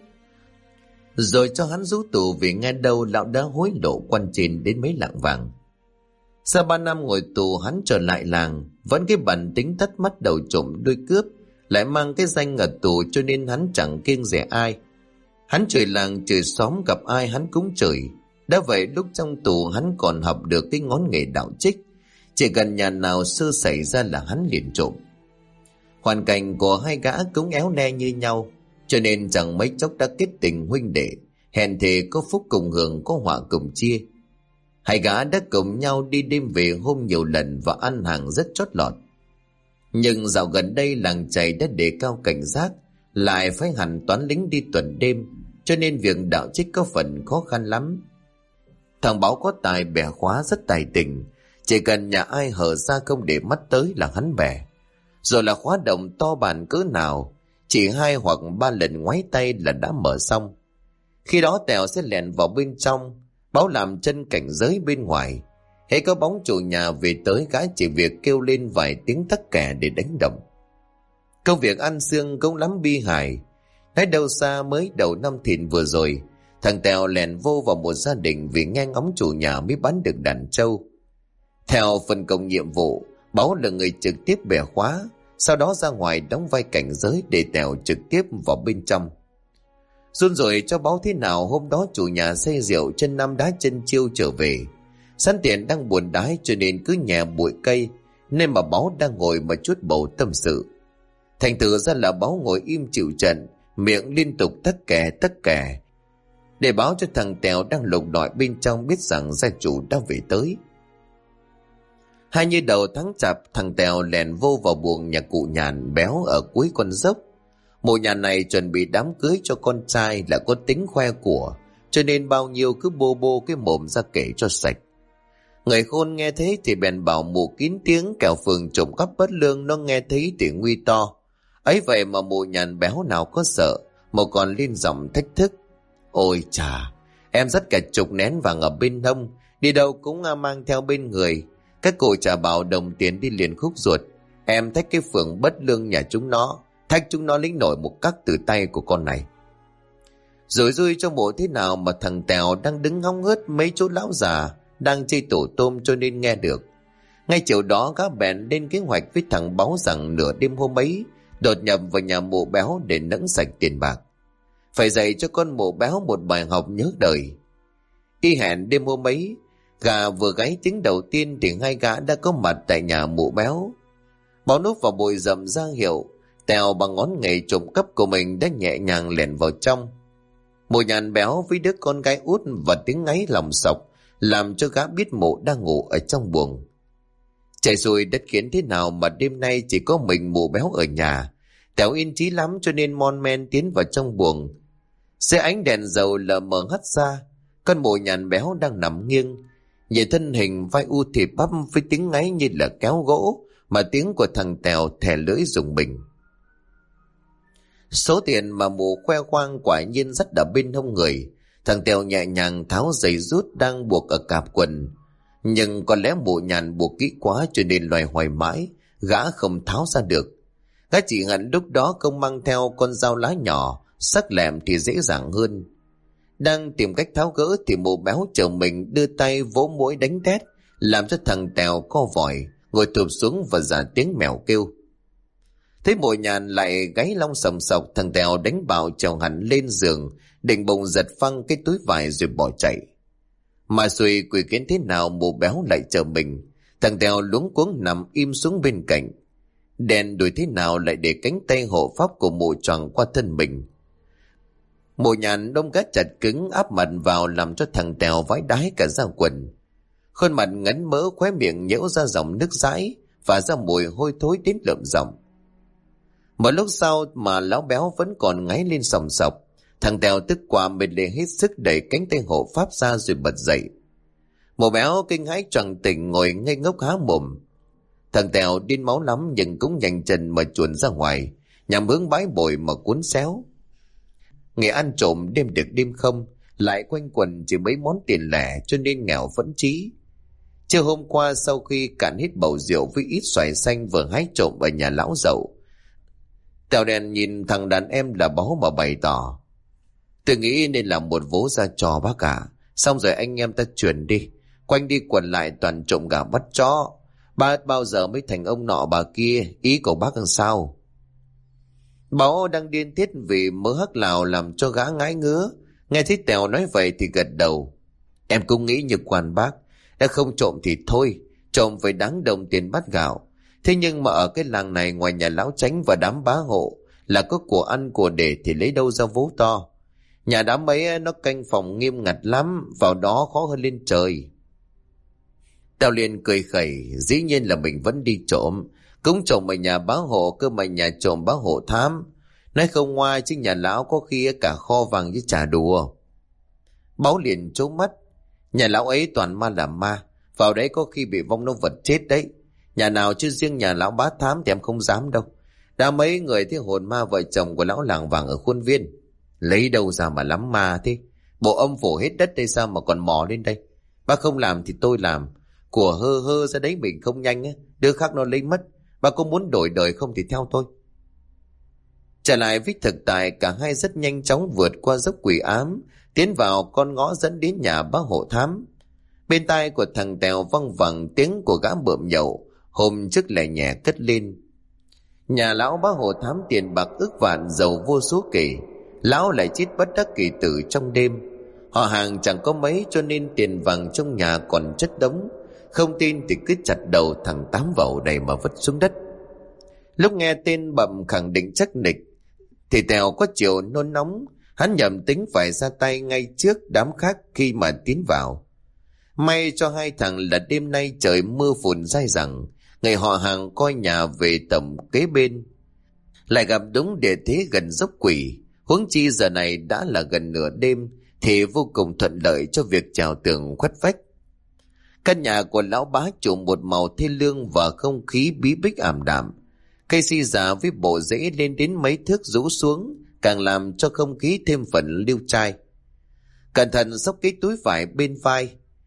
Rồi cho hắn rú tù vì nghe đâu lão đã hối lộ quan trên đến mấy lạng vàng. Sau 3 năm ngồi tù, hắn trở lại làng, vẫn cái bản tính tắt mắt đầu trộm đuôi cướp, lại mang cái danh ở tù, cho nên hắn chẳng kiêng dè ai. Hắn chửi làng chửi xóm, gặp ai hắn cũng chửi. Đã vậy lúc trong tù hắn còn học được cái ngón nghề đạo trích, chỉ cần nhà nào sơ xảy ra là hắn liền trộm. Hoàn cảnh của 2 gã cũng éo le như nhau, cho nên chẳng mấy chốc đã kết tình huynh đệ, hẹn thề có phúc cùng hưởng, có họa cùng chia. 2 gã đã cùng nhau đi đêm về hôm nhiều lần và ăn hàng rất chót lọt. Nhưng dạo gần đây làng chài đã đề cao cảnh giác, lại phải hẳn toán lính đi tuần đêm, cho nên việc đạo trích có phần khó khăn lắm. Thằng Báo có tài bẻ khóa rất tài tình, chỉ cần nhà ai hở ra không để mắt tới là hắn bẻ. Rồi là khóa động to bản cỡ nào, chỉ 2 hoặc 3 lần ngoáy tay là đã mở xong. Khi đó Tèo sẽ lẻn vào bên trong, Báo làm chân cảnh giới bên ngoài. Hễ có bóng chủ nhà về tới, gã chỉ việc kêu lên vài tiếng tắc kè để đánh động. Công việc ăn xương cũng lắm bi hài. Nói đâu xa mới đầu năm Thìn vừa rồi, thằng Tèo lẻn vô vào một gia đình vì nghe ngóng chủ nhà mới bán được đàn trâu. Theo phân công nhiệm vụ, Báo là người trực tiếp bẻ khóa, sau đó ra ngoài đóng vai cảnh giới để Tèo trực tiếp vào bên trong. Run rồi cho Báo thế nào hôm đó chủ nhà say rượu chân năm đá chân chiêu trở về. Sẵn tiện đang buồn đái cho nên cứ nhẹ bụi cây, nên mà Báo đang ngồi mà chút bầu tâm sự. Thành thử ra là Báo ngồi im chịu trận, miệng liên tục tắc kè, để báo cho thằng Tèo đang lục lọi bên trong biết rằng gia chủ đã về tới. Hai như đầu tháng Chạp, thằng Tèo lèn vô vào buồng nhà cụ Nhàn béo ở cuối con dốc. Mụ nhà này chuẩn bị đám cưới cho con trai, là có tính khoe của, cho nên bao nhiêu cứ bô bô cái mồm ra kể cho sạch. Người khôn nghe thế thì bèn bảo mụ kín tiếng, kẻo phường trộm cắp bất lương nó nghe thấy thì nguy to. Ấy vậy mà mụ Nhàn béo nào có sợ, mà còn lên giọng thách thức. Ôi chà, em dắt cả chục nén vàng ở bên hông, đi đâu cũng mang theo bên người. Các cụ chả bảo đồng tiền đi liền khúc ruột. Em thách cái phường bất lương nhà chúng nó, thách chúng nó lĩnh nổi một cắc từ tay của con này. Rồi rui trong bộ thế nào mà thằng Tèo đang đứng hóng hớt mấy chỗ lão già đang chơi tổ tôm cho nên nghe được. Ngay chiều đó gã bèn lên kế hoạch với thằng Báu rằng nửa đêm hôm ấy đột nhập vào nhà mụ béo để nẫng sạch tiền bạc. Phải dạy cho con mụ béo một bài học nhớ đời. Y hẹn đêm hôm ấy, gà vừa gáy tiếng đầu tiên thì hai gã đã có mặt tại nhà mụ béo. Báo núp vào bụi rậm ra hiệu, Tèo bằng ngón nghề trộm cắp của mình đã nhẹ nhàng lẻn vào trong. Mụ Nhàn béo với đứa con gái út và tiếng ngáy lòng sọc làm cho gã biết mụ đang ngủ ở trong buồng. Trời xui đất khiến thế nào mà đêm nay chỉ có mình mụ béo ở nhà. Tèo yên chí lắm cho nên mon men tiến vào trong buồng. Dưới ánh đèn dầu lờ mờ hắt ra, con mụ Nhàn béo đang nằm nghiêng, nhìn thân hình vai u thịt bắp với tiếng ngáy như là kéo gỗ, mà tiếng của thằng Tèo thè lưỡi rùng mình. Số tiền mà mụ khoe khoang quả nhiên rất đã bên hông người. Thằng Tèo nhẹ nhàng tháo giày rút đang buộc ở cạp quần, nhưng có lẽ mụ Nhàn buộc kỹ quá cho nên loài hoài mãi gã không tháo ra được. Gã chỉ hận lúc đó không mang theo con dao lá nhỏ sắc lẹm thì dễ dàng hơn. Đang tìm cách tháo gỡ thì mụ béo chồng mình đưa tay vỗ mũi đánh thét, làm cho thằng Tèo co vòi ngồi thụp xuống và giả tiếng mèo kêu. Thấy mụ Nhàn lại gáy long sòng sọc, thằng Tèo đánh bạo trèo hẳn lên giường, định bụng giật phăng cái túi vải rồi bỏ chạy. Mà xui quỷ kiến thế nào mụ béo lại chờ mình. Thằng Tèo luống cuống nằm im xuống bên cạnh. Đèn đuổi thế nào lại để cánh tay hộ pháp của mụ choàng qua thân mình. Mụ Nhàn đôm gắt chặt cứng áp mặt vào làm cho thằng Tèo vái đái cả da quần. Khuôn mặt ngấn mỡ, khóe miệng nhễu ra dòng nước dãi và ra mùi hôi thối đến lợm giọng. Một lúc sau mà lão béo vẫn còn ngáy lên sòng sọc. Thằng Tèo tức quá mệt lê hết sức đẩy cánh tay hộ pháp ra rồi bật dậy. Mụ béo kinh hãi choàng tỉnh ngồi ngây ngốc há mồm. Thằng Tèo điên máu lắm nhưng cũng nhanh chân mà chuồn ra ngoài, nhằm hướng bãi bồi mà cuốn xéo. Nghề ăn trộm đêm được đêm không, lại quanh quần chỉ mấy món tiền lẻ cho nên nghèo vẫn trí. Chiều hôm qua sau khi cạn hết bầu rượu với ít xoài xanh vừa hái trộm ở nhà lão Dậu, Tèo đèn nhìn thằng đàn em là Báu mà bày tỏ: tôi nghĩ nên làm một vố ra trò bác cả, xong rồi anh em ta chuyển đi, quanh đi quẩn lại toàn trộm gà bắt chó. Ba bao giờ mới thành ông nọ bà kia, ý của bác làm sao? Báu đang điên tiết vì mớ hắc lào làm cho gã ngái ngứa. Nghe thấy Tèo nói vậy thì gật đầu. Em cũng nghĩ như quan bác, đã không trộm thì thôi, trộm phải đáng đồng tiền bát gạo. Thế nhưng mà ở cái làng này ngoài nhà lão Chánh và đám bá hộ là có của ăn của để thì lấy đâu ra vố to. Nhà đám ấy nó canh phòng nghiêm ngặt lắm, vào đó khó hơn lên trời. Tèo liền cười khẩy, dĩ nhiên là mình vẫn đi trộm, cũng trộm ở nhà bá hộ cơ mà nhà trộm bá hộ thám. Nói không ngoa chứ nhà lão có khi cả kho vàng với trà đùa. Báu liền trố mắt. Nhà lão ấy toàn ma làm ma, vào đấy có khi bị vong nó vật chết đấy. Nhà nào chứ riêng nhà lão bá thám thì em không dám đâu. Đã mấy người thấy hồn ma vợ chồng của lão làng vàng ở khuôn viên. Lấy đâu ra mà lắm ma thế? Bộ âm phủ hết đất đây sao mà còn mò lên đây? Bác không làm thì tôi làm. Của hơ hơ ra đấy mình không nhanh á, đứa khác nó lấy mất. Bác có muốn đổi đời không thì theo tôi. Trở lại với thực tại, cả hai rất nhanh chóng vượt qua dốc quỷ ám, tiến vào con ngõ dẫn đến nhà bác hộ thám. Bên tai của thằng Tèo văng vẳng tiếng của gã bợm nhậu hôm trước lẻ nhẹ cất lên. Nhà lão bác hộ thám tiền bạc ức vạn, giàu vô số kể. Lão lại chết bất đắc kỳ tử trong đêm. Họ hàng chẳng có mấy cho nên tiền vàng trong nhà còn chất đống. Không tin thì cứ chặt đầu thằng Tám vào đầy mà vứt xuống đất. Lúc nghe tên bậm khẳng định chắc nịch thì Tèo có chiều nôn nóng. Hắn nhầm tính phải ra tay ngay trước đám khác khi mà tiến vào. May cho hai thằng là đêm nay trời mưa phùn dai dẳng, người họ hàng coi nhà về tầm kế bên, lại gặp đúng địa thế gần dốc quỷ. Huống chi giờ này đã là gần nửa đêm thì vô cùng thuận lợi cho việc trèo tường khuất vách. Căn nhà của lão bá chủ một màu thê lương và không khí bí bích ảm đạm. Cây si già với bộ rễ lên đến mấy thước rũ xuống, càng làm cho không khí thêm phần liêu trai. Cẩn thận xốc cái túi vải bên vai.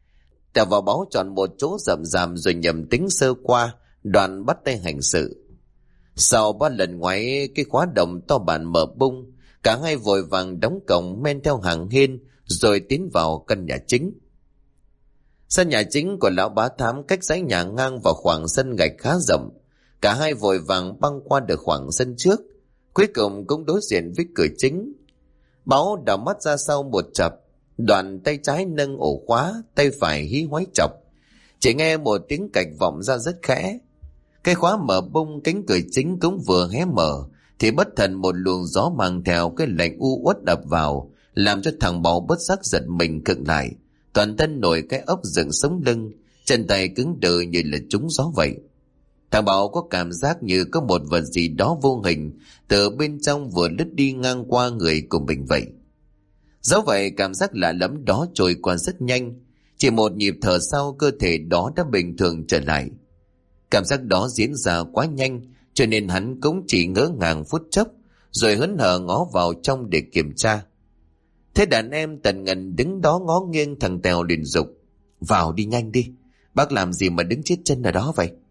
Tèo vào Báu chọn một chỗ rậm rạp rồi nhầm tính sơ qua, đoàn bắt tay hành sự. Sau 3 lần ngoáy cái khóa đồng to bản mở bung, cả hai vội vàng đóng cổng men theo hàng hiên rồi tiến vào căn nhà chính. Sân nhà chính của lão bá thám cách dãy nhà ngang vào khoảng sân gạch khá rộng. Cả hai vội vàng băng qua được khoảng sân trước, cuối cùng cũng đối diện với cửa chính. Báu đảo mắt ra sau một chập, Đoàn tay trái nâng ổ khóa, tay phải hí hoáy chọc. Chỉ nghe một tiếng cạch vọng ra rất khẽ. Cái khóa mở bung, cánh cửa chính cũng vừa hé mở thì bất thần một luồng gió mang theo cái lạnh u uất đập vào, làm cho thằng Báu bất giác giật mình khựng lại, toàn thân nổi cái ốc dựng sống lưng, chân tay cứng đờ như là trúng gió vậy. Thằng Bảo có cảm giác như có một vật gì đó vô hình từ bên trong vừa lướt đi ngang qua người của mình vậy. Dẫu vậy cảm giác lạ lẫm đó trôi qua rất nhanh, chỉ một nhịp thở sau cơ thể đó đã bình thường trở lại. Cảm giác đó diễn ra quá nhanh cho nên hắn cũng chỉ ngỡ ngàng phút chốc rồi hớn hở ngó vào trong để kiểm tra. Thế đàn em Tần Ngân đứng đó ngó nghiêng, thằng Tèo liền dục: "Vào đi, nhanh đi, bác làm gì mà đứng chết chân ở đó vậy?"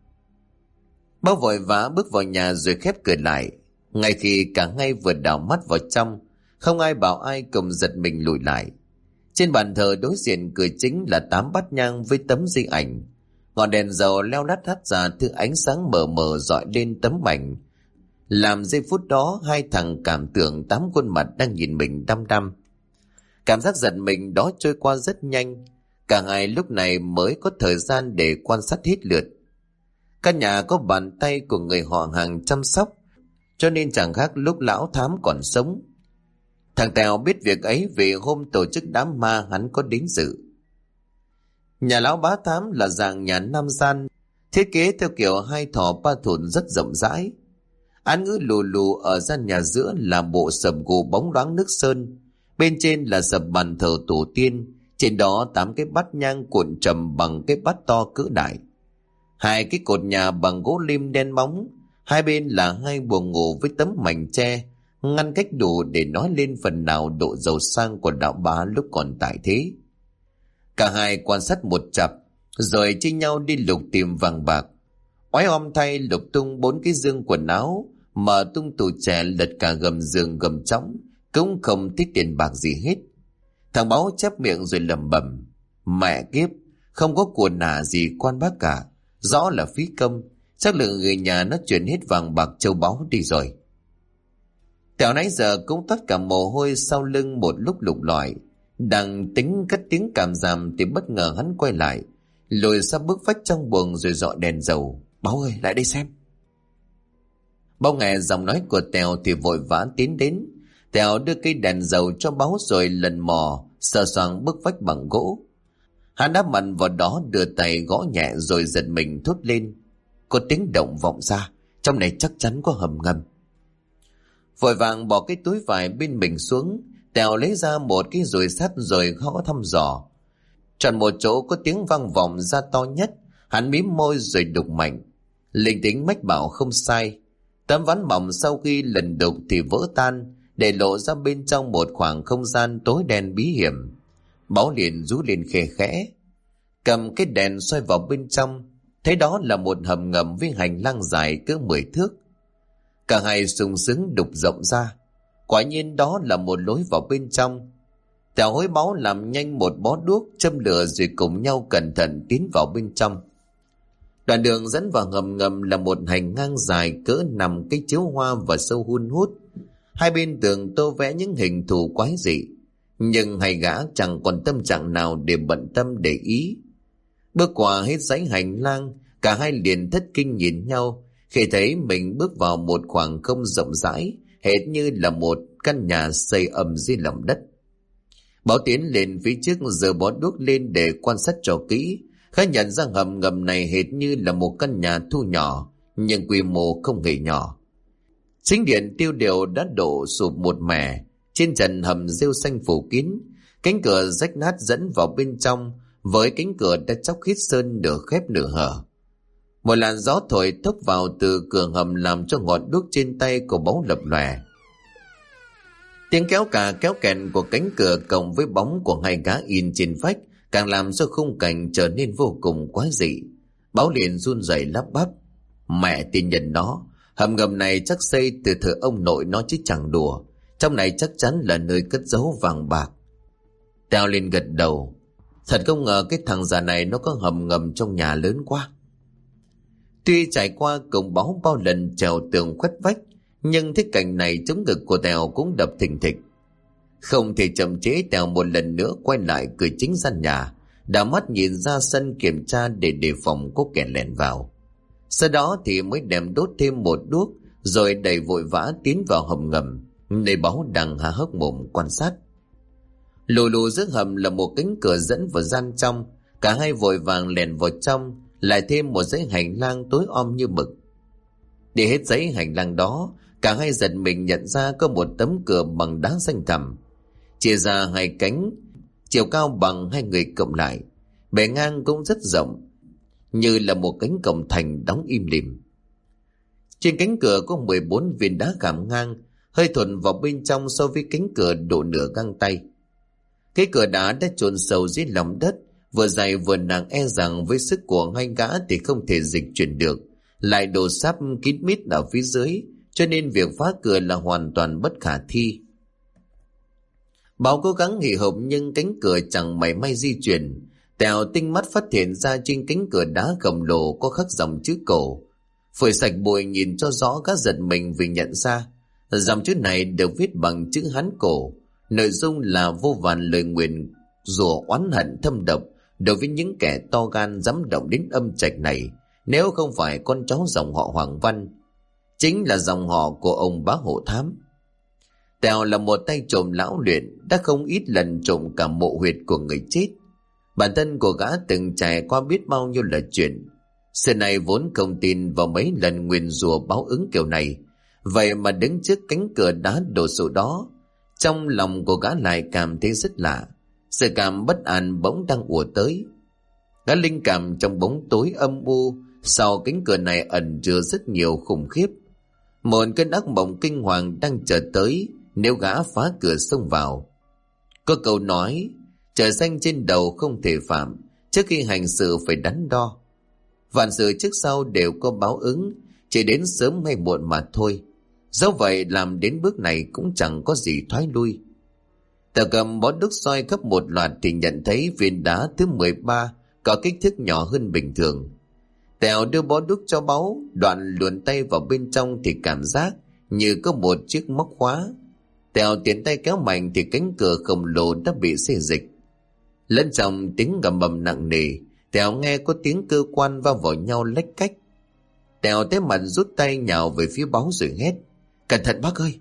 Bác vội vã bước vào nhà rồi khép cửa lại. Ngay khi cả hai vừa đảo mắt vào trong, không ai bảo ai cùng giật mình lùi lại. Trên bàn thờ đối diện cửa chính là 8 bát nhang với tấm di ảnh. Ngọn đèn dầu leo lắt hắt ra thứ ánh sáng mờ mờ rọi lên tấm ảnh, làm giây phút đó hai thằng cảm tưởng 8 khuôn mặt đang nhìn mình đăm đăm. Cảm giác giật mình đó trôi qua rất nhanh, cả hai lúc này mới có thời gian để quan sát hết lượt. Căn nhà có bàn tay của người họ hàng chăm sóc, cho nên chẳng khác lúc lão thám còn sống. Thằng Tèo biết việc ấy vì hôm tổ chức đám ma hắn có đến dự. Nhà lão bá thám là dạng nhà nam gian, thiết kế theo kiểu hai thò ba thùn rất rộng rãi. Án ngữ lù lù ở gian nhà giữa là bộ sập gỗ bóng loáng nước sơn, bên trên là sập bàn thờ tổ tiên, trên đó 8 cái bát nhang cuộn trầm bằng cái bát to cỡ đại. 2 cái cột nhà bằng gỗ lim đen bóng, hai bên là 2 buồng ngủ với tấm mảnh tre ngăn cách đủ để nói lên phần nào độ giàu sang của đạo bá lúc còn tại thế. Cả hai quan sát một chặp rồi chia nhau đi lục tìm vàng bạc. Oái om thay lục tung 4 cái dương quần áo, mở tung tủ chè, lật cả gầm giường gầm chõng, cũng không thích tiền bạc gì hết. Thằng Báu chép miệng rồi lẩm bẩm: "Mẹ kiếp, không có của nả gì quan bác cả, rõ là phí công, chắc là người nhà nó chuyển hết vàng bạc châu báu đi rồi." Tèo nãy giờ cũng toát cả mồ hôi sau lưng một lúc lục lọi, đang tính cất tiếng cảm giảm thì bất ngờ hắn quay lại, lùi sang bước vách trong buồng rồi dọi đèn dầu. "Báu ơi, lại đây xem." Báu nghe giọng nói của Tèo thì vội vã tiến đến. Tèo đưa cây đèn dầu cho Báu rồi lần mò sờ soạng bức vách bằng gỗ. Hắn đáp mặt vào đó, đưa tay gõ nhẹ rồi giật mình thốt lên: "Có tiếng động vọng ra, trong này chắc chắn có hầm ngầm." Vội vàng bỏ cái túi vải bên mình xuống, Tèo lấy ra một cái dùi sắt rồi gõ thăm dò. Chọn một chỗ có tiếng vang vọng ra to nhất, hắn mím môi rồi đục mạnh. Linh tính mách bảo không sai. Tấm ván mỏng sau khi lần đục thì vỡ tan, để lộ ra bên trong một khoảng không gian tối đen bí hiểm. Báu liền rú lên khe khẽ, cầm cái đèn soi vào bên trong, thấy đó là một hầm ngầm với hành lang dài cỡ 10 thước. Cả hai sung sướng đục rộng ra, quả nhiên đó là một lối vào bên trong. Tèo hối Báu làm nhanh một bó đuốc, châm lửa rồi cùng nhau cẩn thận tiến vào bên trong. Đoạn đường dẫn vào hầm ngầm là một hành ngang dài cỡ 5 cái chiếu hoa và sâu hun hút. Hai bên tường tô vẽ những hình thù quái dị, nhưng hai gã chẳng còn tâm trạng nào để bận tâm để ý. Bước qua hết dãy hành lang, cả hai liền thất kinh nhìn nhau khi thấy mình bước vào một khoảng không rộng rãi, hệt như là một căn nhà xây ầm dưới lòng đất. Bảo tiến lên phía trước giơ bó đuốc lên để quan sát cho kỹ, khá nhận ra hầm ngầm này hệt như là một căn nhà thu nhỏ, nhưng quy mô không hề nhỏ. Chính điện tiêu đều đã đổ sụp một mẻ, trên trần hầm rêu xanh phủ kín, cánh cửa rách nát dẫn vào bên trong, với cánh cửa đã chóc khít sơn nửa khép nửa hở. Một làn gió thổi thốc vào từ cửa hầm làm cho ngọn đuốc trên tay của Báu lập lòe. Tiếng kéo cà kéo kẹt của cánh cửa cộng với bóng của hai gã in trên vách, càng làm cho khung cảnh trở nên vô cùng quái dị. Báo liền run rẩy lắp bắp: Mẹ tin nhân nó, hầm ngầm này chắc xây từ thời ông nội nó chứ chẳng đùa. Trong này chắc chắn là nơi cất giấu vàng bạc. Tèo liền gật đầu: Thật không ngờ cái thằng già này nó có hầm ngầm trong nhà lớn quá. Tuy trải qua cùng Báo bao lần trèo tường khuất vách, nhưng thế cảnh này chống ngực của Tèo cũng đập thình thịch. Không thể chậm chế, Tèo một lần nữa quay lại cửa chính gian nhà, đảo mắt nhìn ra sân kiểm tra để đề phòng có kẻ lẻn vào. Sau đó thì mới đem đốt thêm một đuốc, rồi đẩy vội vã tiến vào hầm ngầm, nơi Báo đang há hốc mồm quan sát. Lù lù giữa hầm là một cánh cửa dẫn vào gian trong. Cả hai vội vàng lèn vào trong, lại thêm một dãy hành lang tối om như mực. Đi hết dãy hành lang đó, cả hai giật mình nhận ra có một tấm cửa bằng đá xanh thẳm, chia ra hai cánh, chiều cao bằng hai người cộng lại, bề ngang cũng rất rộng, như là một cánh cổng thành đóng im lìm. Trên cánh cửa có 14 viên đá khảm ngang, hơi thuận vào bên trong so với cánh cửa độ nửa găng tay. Cái cửa đá đã chôn sâu dưới lòng đất, vừa dày vừa nặng, e rằng với sức của hai gã thì không thể dịch chuyển được, lại đổ sáp kín mít ở phía dưới, cho nên việc phá cửa là hoàn toàn bất khả thi. Báo cố gắng hì hục nhưng cánh cửa chẳng mảy may di chuyển. Tèo tinh mắt phát hiện ra trên cánh cửa đá khổng lồ có khắc dòng chữ cổ. Phủi sạch bụi nhìn cho rõ, gã giật mình vì nhận ra dòng chữ này được viết bằng chữ Hán cổ. Nội dung là vô vàn lời nguyền rủa oán hận thâm độc đối với những kẻ to gan dám động đến âm trạch này, nếu không phải con cháu dòng họ Hoàng Văn, chính là dòng họ của ông Bá Hộ Thám. Tèo là một tay trộm lão luyện, đã không ít lần trộm cả mộ huyệt của người chết. Bản thân của gã từng trải qua biết bao nhiêu là chuyện. Xưa này vốn không tin vào mấy lần nguyền rủa báo ứng kiểu này, vậy mà đứng trước cánh cửa đá đồ sộ đó, trong lòng của gã lại cảm thấy rất lạ. Sự cảm bất an bỗng đang ùa tới. Gã linh cảm trong bóng tối âm u sau cánh cửa này ẩn chứa rất nhiều khủng khiếp. Một cơn ác mộng kinh hoàng đang chờ tới nếu gã phá cửa xông vào. Có câu nói, trời xanh trên đầu không thể phạm, trước khi hành sự phải đắn đo. Vạn sự trước sau đều có báo ứng, chỉ đến sớm hay muộn mà thôi. Dẫu vậy làm đến bước này cũng chẳng có gì thoái lui. Tèo cầm bó đuốc soi khắp một loạt thì nhận thấy viên đá thứ 13 có kích thước nhỏ hơn bình thường. Tèo đưa bó đuốc cho Báu, đoạn luồn tay vào bên trong thì cảm giác như có một chiếc móc khóa. Tèo tiến tay kéo mạnh thì cánh cửa khổng lồ đã bị xê dịch. Lẫn trong tiếng gầm bầm nặng nề, Tèo nghe có tiếng cơ quan va vào nhau lách cách. Tèo té mặt rút tay nhào về phía Báu rồi hét: Cẩn thận bác ơi!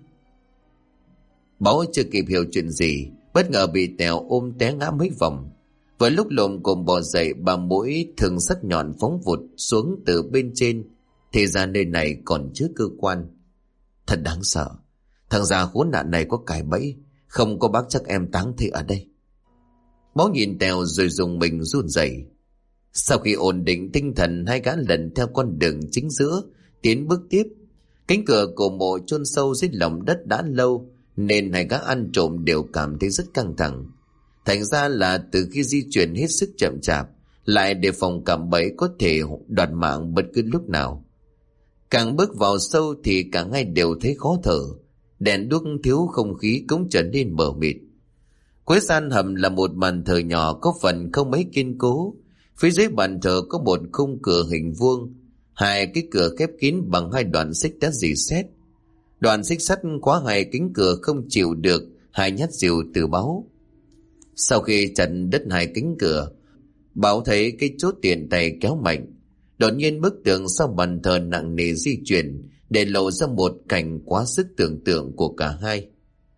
Báu chưa kịp hiểu chuyện gì, bất ngờ bị Tèo ôm té ngã mấy vòng. Vừa lúc lồm cồm bò dậy, bà mũi thường sắc nhọn phóng vụt xuống từ bên trên, thì ra nơi này còn chứa cơ quan. Thật đáng sợ, thằng già khốn nạn này có cài bẫy, không có bác chắc em táng thị ở đây. Báu nhìn Tèo rồi dùng mình run rẩy. Sau khi ổn định tinh thần, hai gã lần theo con đường chính giữa tiến bước tiếp. Cánh cửa của mộ chôn sâu dưới lòng đất đã lâu, nên hai gã ăn trộm đều cảm thấy rất căng thẳng. Thành ra là từ khi di chuyển hết sức chậm chạp, lại đề phòng cạm bẫy có thể đoạt mạng bất cứ lúc nào. Càng bước vào sâu thì cả hai đều thấy khó thở, đèn đuốc thiếu không khí cũng trở nên mờ mịt. Cuối gian hầm là một bàn thờ nhỏ có phần không mấy kiên cố. Phía dưới bàn thờ có một khung cửa hình vuông, hai cái cửa khép kín bằng hai đoạn xích đã rỉ sét. Đoạn xích sắt khóa hai cánh cửa không chịu được hai nhát dìu từ Báu. Sau khi chặn đứt hai cánh cửa, Báu thấy cái chốt tiện tay kéo mạnh. Đột nhiên bức tường sau bàn thờ nặng nề di chuyển, để lộ ra một cảnh quá sức tưởng tượng của cả hai.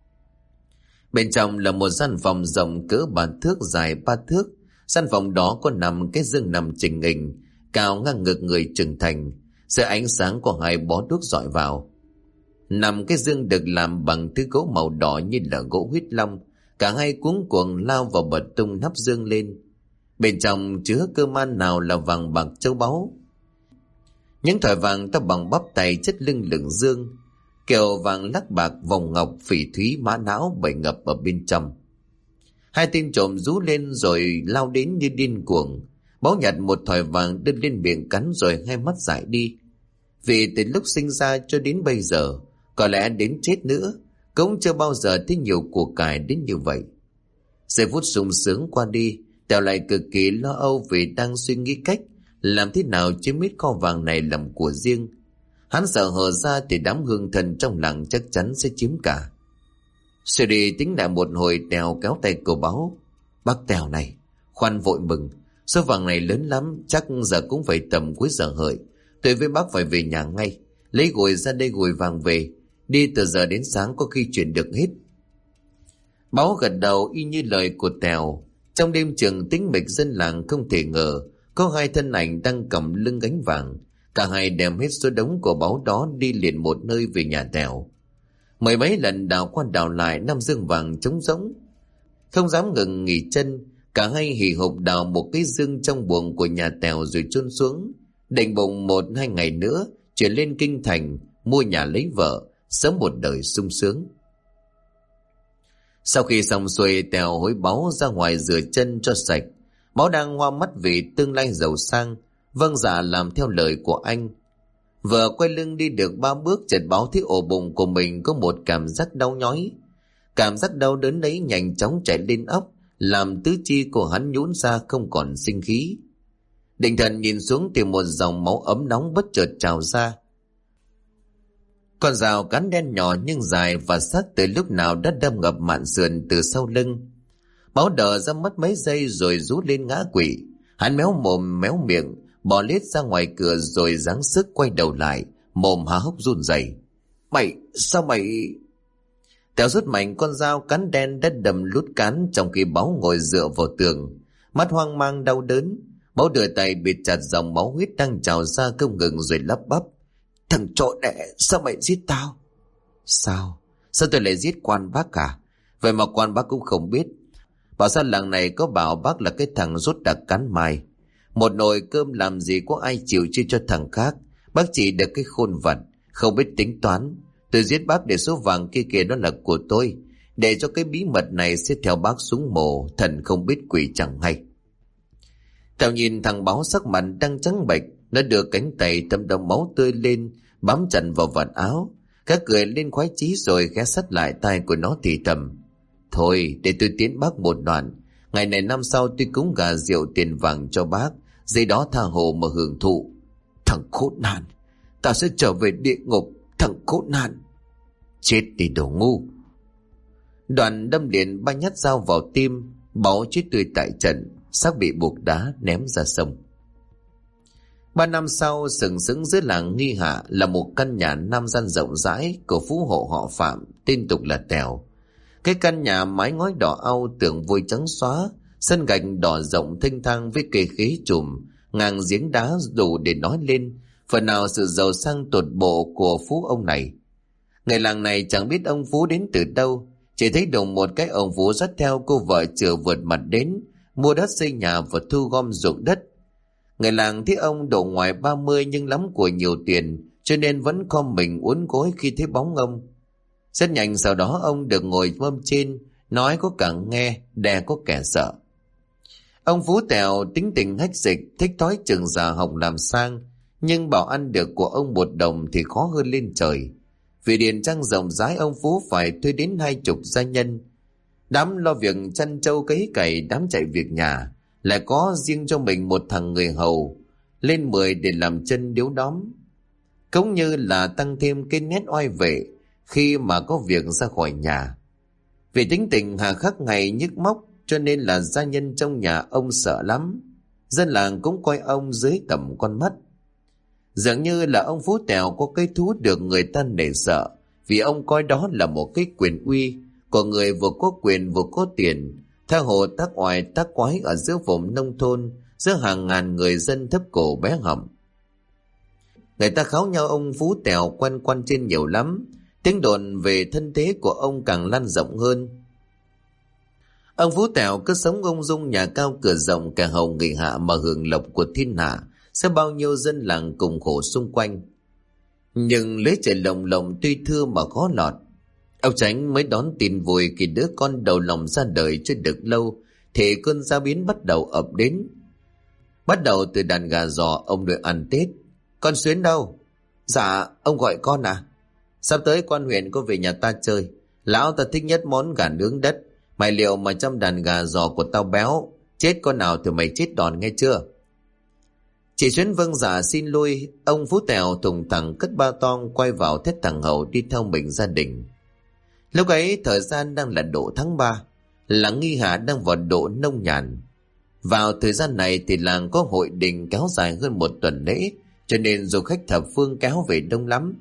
Bên trong là một gian phòng rộng cỡ 3 thước dài 3 thước. Gian phòng đó có 5 cái giường nằm chỉnh hình, cao ngang ngực người trưởng thành. Dưới ánh sáng của hai bó đuốc dọi vào, 5 cái giường được làm bằng thứ gỗ màu đỏ như là gỗ huyết long. Cả hai cuống cuồng lao vào bật tung nắp giường lên. Bên trong chứa cơ man nào là vàng bạc châu báu. Những thỏi vàng to bằng bắp tay chất lưng lửng dương, kèo vàng lắc bạc vòng ngọc phỉ thúy mã não bày ngập ở bên trong. Hai tên trộm rú lên rồi lao đến như điên cuồng. Báo nhặt một thỏi vàng đưa lên miệng cắn rồi hai mắt dại đi. Vì từ lúc sinh ra cho đến bây giờ, có lẽ đến chết nữa, cũng chưa bao giờ thấy nhiều của cải đến như vậy. Giây phút sung sướng qua đi, Tèo lại cực kỳ lo âu vì đang suy nghĩ cách làm thế nào chiếm hết kho vàng này làm của riêng. Hắn sợ hở ra thì đám hương thần trong làng chắc chắn sẽ chiếm cả. Suy đi tính lại một hồi, Tèo kéo tay của Báo. Bác Tèo này, khoan vội mừng, số vàng này lớn lắm, chắc giờ cũng phải tầm cuối giờ hợi. Tôi với bác phải về nhà ngay, lấy gùi ra đây gùi vàng về, đi từ giờ đến sáng có khi chuyển được hết. Báo gật đầu y như lời của Tèo. Trong đêm trường tĩnh mịch, dân làng không thể ngờ có hai thân ảnh đang cầm lưng gánh vàng. Cả hai đem hết số đống của Báo đó đi liền một nơi về nhà Tèo. Mười mấy lần đào qua đào lại, năm dương vàng trống rỗng. Không dám ngừng nghỉ chân, cả hai hì hục đào một cái dương trong buồng của nhà Tèo rồi chôn xuống, định bụng 1-2 ngày nữa chuyển lên kinh thành mua nhà lấy vợ, sống một đời sung sướng. Sau khi xong xuôi, Tèo hối Báo ra ngoài rửa chân cho sạch. Báo đang hoa mắt vì tương lai giàu sang, vâng dạ làm theo lời của anh. Vừa quay lưng đi được 3 bước, chợt Báo thấy ổ bụng của mình có một cảm giác đau nhói. Cảm giác đau đớn ấy nhanh chóng chạy lên óc, làm tứ chi của hắn nhũn ra không còn sinh khí. Định thần nhìn xuống thì một dòng máu ấm nóng bất chợt trào ra. Con dao cán đen nhỏ nhưng dài và sắc từ lúc nào đã đâm ngập mạn sườn từ sau lưng. Báo đờ ra mất mấy giây rồi rú lên ngã quỵ. Hắn méo mồm méo miệng, bò lết ra ngoài cửa rồi giáng sức quay đầu lại, mồm há hốc run rẩy. Sao mày... Tèo rút mạnh con dao cán đen đã đầm lút cán, trong khi Báo ngồi dựa vào tường, mắt hoang mang đau đớn. Báo đưa tay bịt chặt dòng máu huyết đang trào ra không ngừng rồi lắp bắp. Thằng trộm đẻ, sao mày giết tao? Sao tôi lại giết quan bác cả? Vậy mà quan bác cũng không biết. Bảo sao làng này có bảo bác là cái thằng rốt đặc cắn mai. Một nồi cơm làm gì có ai chịu chia cho thằng khác. Bác chỉ được cái khôn vặt, không biết tính toán. Tôi giết bác để số vàng kia kìa đó là của tôi, để cho cái bí mật này sẽ theo bác xuống mồ, thần không biết quỷ chẳng hay. Tao nhìn thằng Báo sắc mặt đang trắng bệch, nó đưa cánh tay thấm đẫm máu tươi lên, bám chặt vào vạt áo. Khẽ cười lên khoái chí rồi ghé sát lại tai của nó thì thầm. Thôi để tôi tiến bác một đoạn. Ngày này năm sau tôi cúng gà rượu tiền vàng cho bác, giây đó tha hồ mà hưởng thụ. Thằng khốn nạn, tao sẽ trở về địa ngục, thằng khốn nạn. Chết đi đồ ngu. Đoàn đâm liền 3 nhát dao vào tim. Báo chết tươi tại trận, xác bị buộc đá ném ra sông. 3 năm sau, sừng sững dưới làng Nghi Hạ là một căn nhà nam gian rộng rãi của phú hộ họ Phạm, tên tục là Tèo. Cái căn nhà mái ngói đỏ au, tường vôi trắng xóa, sân gạch đỏ rộng thênh thang với cây khế chùm, ngang giếng đá đủ để nói lên phần nào sự giàu sang tột bộ của phú ông này. Người làng này chẳng biết ông Phú đến từ đâu, chỉ thấy đùng một cái ông Phú dắt theo cô vợ chửa vượt mặt đến mua đất xây nhà và thu gom ruộng đất. Người làng thấy ông độ ngoài 30 nhưng lắm của nhiều tiền, cho nên vẫn khom mình uốn gối khi thấy bóng ông. Rất nhanh sau đó ông được ngồi mâm trên, nói có cả nghe, đè có kẻ sợ. Ông Phú Tèo tính tình hách dịch, thích thói trường già học làm sang, nhưng bảo ăn được của ông 1 đồng thì khó hơn lên trời. Vì điền trang rộng rãi, ông Phú phải thuê đến 20 gia nhân. Đám lo việc chăn trâu cấy cày, đám chạy việc nhà, lại có riêng cho mình một thằng người hầu, lên 10 để làm chân điếu đóm. Cũng như là tăng thêm cái nét oai vệ khi mà có việc ra khỏi nhà. Vì tính tình hà khắc ngày nhức móc, cho nên là gia nhân trong nhà ông sợ lắm. Dân làng cũng coi ông dưới tầm con mắt. Dường như là ông Phú Tèo có cái thú được người ta nể sợ, vì ông coi đó là một cái quyền uy của người vừa có quyền vừa có tiền, tha hồ tác oai tác quái ở giữa vùng nông thôn, giữa hàng ngàn người dân thấp cổ bé họng. Người ta kháo nhau ông Phú Tèo quanh quanh trên nhiều lắm, tiếng đồn về thân thế của ông càng lan rộng hơn. Ông Phú Tèo cứ sống ung dung, nhà cao cửa rộng, kẻ hầu người hạ mà hưởng lộc của thiên hạ, sẽ bao nhiêu dân làng cùng khổ xung quanh. Nhưng lưới trời lồng lộng tuy thưa mà khó lọt. Ông Chánh mới đón tin vui khi đứa con đầu lòng ra đời chưa được lâu thì cơn gia biến bắt đầu ập đến. Bắt đầu từ đàn gà giò ông nội ăn Tết. Con Xuyến đâu? Dạ, ông gọi con à? Sắp tới quan huyện có về nhà ta chơi. Lão ta thích nhất món gà nướng đất. Mày liệu mà trong đàn gà giò của tao béo, chết con nào thì mày chết đòn nghe chưa? Chị Xuyến vâng dạ xin lui. Ông Phú Tèo thùng thẳng cất ba tong quay vào thét thằng Hậu đi theo mình gia đình. Lúc ấy thời gian đang là độ tháng 3, làng Nghi Hà đang vào độ nông nhàn. Vào thời gian này thì làng có hội đình kéo dài hơn một tuần lễ, cho nên du khách thập phương kéo về đông lắm.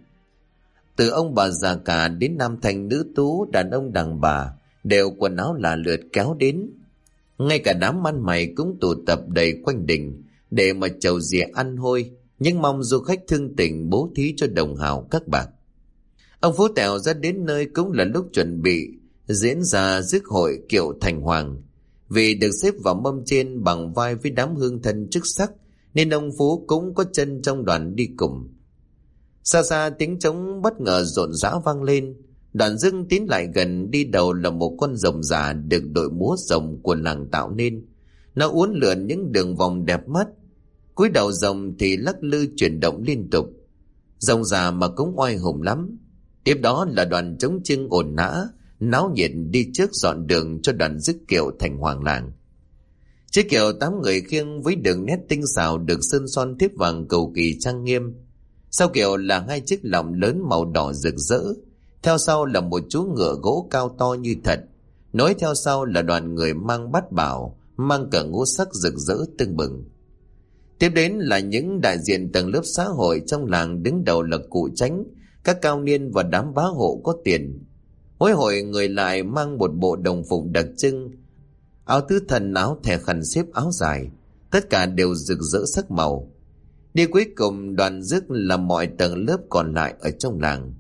Từ ông bà già cả đến nam thanh nữ tú, đàn ông đàn bà đều quần áo là lượt kéo đến. Ngay cả đám ăn mày cũng tụ tập đầy quanh đình để mà chầu dìa ăn hôi, nhưng mong du khách thương tình bố thí cho đồng hào các bạc. Ông Phú Tèo ra đến nơi cũng là lúc chuẩn bị diễn ra rước hội kiệu thành hoàng. Vì được xếp vào mâm trên bằng vai với đám hương thân chức sắc, nên ông Phú cũng có chân trong đoàn đi cùng. Xa xa tiếng trống bất ngờ rộn rã vang lên. Đoàn dưng tiến lại gần, đi đầu là một con rồng già được đội múa rồng của làng tạo nên. Nó uốn lượn những đường vòng đẹp mắt. Cúi đầu rồng thì lắc lư chuyển động liên tục. Rồng già mà cũng oai hùng lắm. Tiếp đó là đoàn trống chiêng ồn nã, náo nhiệt đi trước dọn đường cho đoàn rước kiệu thành hoàng làng. Chiếc kiệu 8 người khiêng với đường nét tinh xảo được sơn son thiếp vàng cầu kỳ trang nghiêm. Sau kiệu là 2 chiếc lọng lớn màu đỏ rực rỡ. Theo sau là một chú ngựa gỗ cao to như thật. Nối theo sau là đoàn người mang bát bảo, mang cả ngũ sắc rực rỡ tưng bừng. Tiếp đến là những đại diện tầng lớp xã hội trong làng, đứng đầu là cụ Chánh, các cao niên và đám bá hộ có tiền. Mỗi hội người lại mang một bộ đồng phục đặc trưng, áo tứ thân, áo thẻ, khăn xếp, áo dài, tất cả đều rực rỡ sắc màu. Đi cuối cùng đoàn rước là mọi tầng lớp còn lại ở trong làng.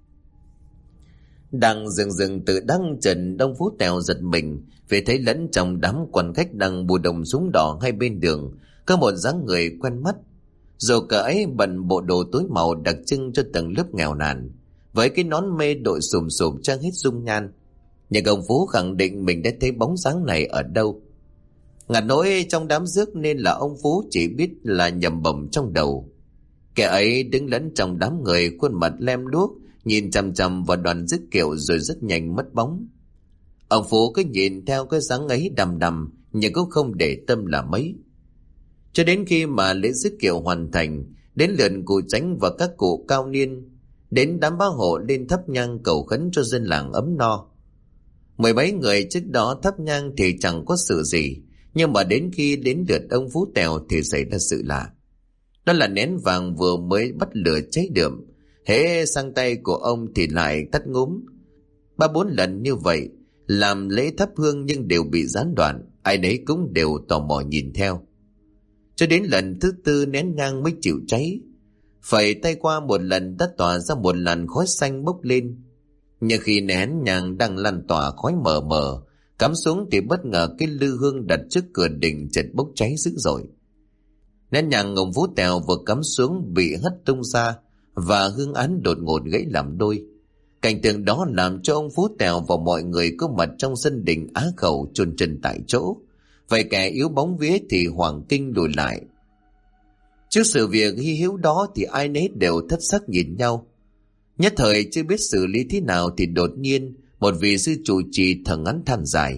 Đang dừng từ đăng trần, ông Phú Tèo giật mình vì thấy lẫn trong đám quan khách đang bù đồng súng đỏ hai bên đường có một dáng người quen mắt. Dù cả ấy bận bộ đồ tối màu đặc trưng cho tầng lớp nghèo nàn, với cái nón mê đội sùm sùm trang hết dung nhan, nhưng ông Phú khẳng định mình đã thấy bóng dáng này ở đâu. Ngặt nỗi trong đám rước nên là ông Phú chỉ biết là nhầm bầm trong đầu. Kẻ ấy đứng lẫn trong đám người, khuôn mặt lem luốc, nhìn chằm chằm vào đoàn rước kiệu rồi rất nhanh mất bóng. Ông Phú cứ nhìn theo cái dáng ấy đằm đằm, nhưng cũng không để tâm là mấy. Cho đến khi mà lễ rước kiệu hoàn thành, đến lượt cụ Chánh và các cụ cao niên, đến đám bá hộ lên thắp nhang cầu khấn cho dân làng ấm no. 10 mấy người trước đó thắp nhang thì chẳng có sự gì, nhưng mà đến khi đến lượt ông Phú Tèo thì xảy ra sự lạ. Đó là nén vàng vừa mới bắt lửa cháy đượm, hễ sang tay của ông thì lại tắt ngúm. 3-4 lần như vậy, làm lễ thắp hương nhưng đều bị gián đoạn, ai nấy cũng đều tò mò nhìn theo. Cho đến lần thứ 4 nén nhang mới chịu cháy. Phẩy tay qua một lần đã tỏa ra một làn khói xanh bốc lên. Nhưng khi nén nhang đang lan tỏa khói mờ mờ, cắm xuống thì bất ngờ cái lư hương đặt trước cửa đình chợt bốc cháy dữ dội. Nén nhang ông Phú Tèo vừa cắm xuống bị hất tung ra, và hương án đột ngột gãy làm đôi. Cảnh tượng đó làm cho ông Phú Tèo và mọi người có mặt trong sân đình á khẩu chôn chân tại chỗ. Vậy kẻ yếu bóng vía thì hoảng kinh lùi lại. Trước sự việc hy hữu đó thì ai nấy đều thất sắc nhìn nhau. Nhất thời chưa biết xử lý thế nào thì đột nhiên một vị sư trụ trì thở ngắn than dài: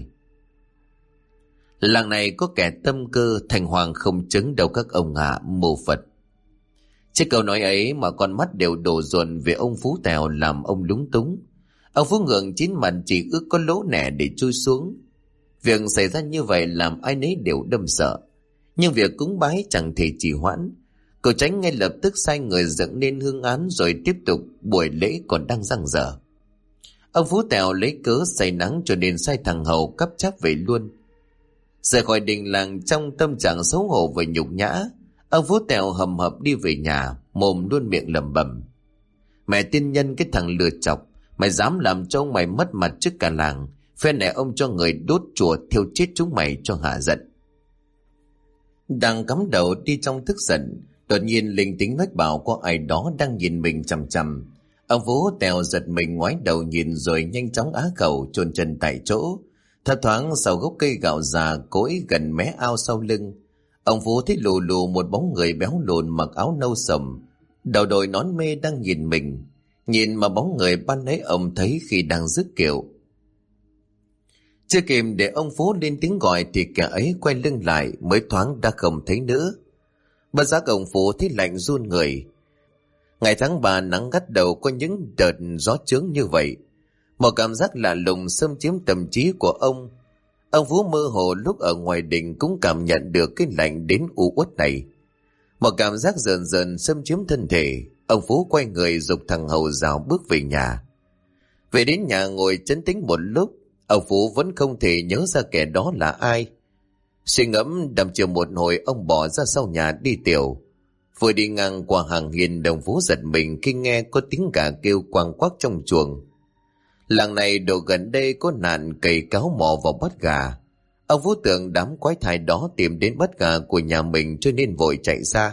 làng này có kẻ tâm cơ, thành hoàng không chứng đâu các ông ạ, mô Phật. Trước câu nói ấy mà con mắt đều đổ dồn về ông Phú Tèo làm ông lúng túng. Ông Phú ngượng chín mặt chỉ ước có lỗ nẻ để chui xuống. Việc xảy ra như vậy làm ai nấy đều đâm sợ. Nhưng việc cúng bái chẳng thể trì hoãn. Cậu Chánh ngay lập tức sai người dựng nên hương án rồi tiếp tục buổi lễ còn đang dang dở. Ông Phú Tèo lấy cớ say nắng cho nên sai thằng Hầu cắp cháp về luôn. Rời khỏi đình làng trong tâm trạng xấu hổ và nhục nhã, ông Phú Tèo hầm hập đi về nhà, mồm luôn miệng lẩm bẩm: mẹ tiên nhân, cái thằng lừa chọc, mày dám làm cho ông mày mất mặt trước cả làng. Phen này ông cho người đốt chùa thiêu chết chúng mày cho hả giận. Đang cắm đầu đi trong tức giận, đột nhiên linh tính mách bảo có ai đó đang nhìn mình chằm chằm. Ông Phú Tèo giật mình ngoái đầu nhìn rồi nhanh chóng á khẩu chôn chân tại chỗ. Thấp thoáng sau gốc cây gạo già cỗi gần mé ao sau lưng, ông Phú thấy lù lù một bóng người béo lùn mặc áo nâu sầm, đầu đội nón mê đang nhìn mình. Nhìn mà bóng người ban nãy ông thấy khi đang rước kiệu. Chưa kịp để ông Phú lên tiếng gọi thì kẻ ấy quay lưng lại, mới thoáng đã không thấy nữa. Bất giác ông Phú thấy lạnh run người. Ngày tháng 3 nắng gắt đầu có những đợt gió chướng như vậy. Một cảm giác lạ lùng xâm chiếm tâm trí của ông. Ông Phú mơ hồ lúc ở ngoài đình cũng cảm nhận được cái lạnh đến u uất này. Một cảm giác rờn rờn xâm chiếm thân thể. Ông Phú quay người giục thằng hầu rào bước về nhà. Về đến nhà ngồi trấn tĩnh một lúc, ông Phú vẫn không thể nhớ ra kẻ đó là ai. Suy ngẫm đăm chiều một hồi, ông bỏ ra sau nhà đi tiểu. Vừa đi ngang qua hàng hiên, ông Phú giật mình khi nghe có tiếng gà kêu quang quắc trong chuồng. Làng này độ gần đây có nạn cày cáo mò vào bắt gà. Ông Phú tưởng đám quái thai đó tìm đến bắt gà của nhà mình cho nên vội chạy ra.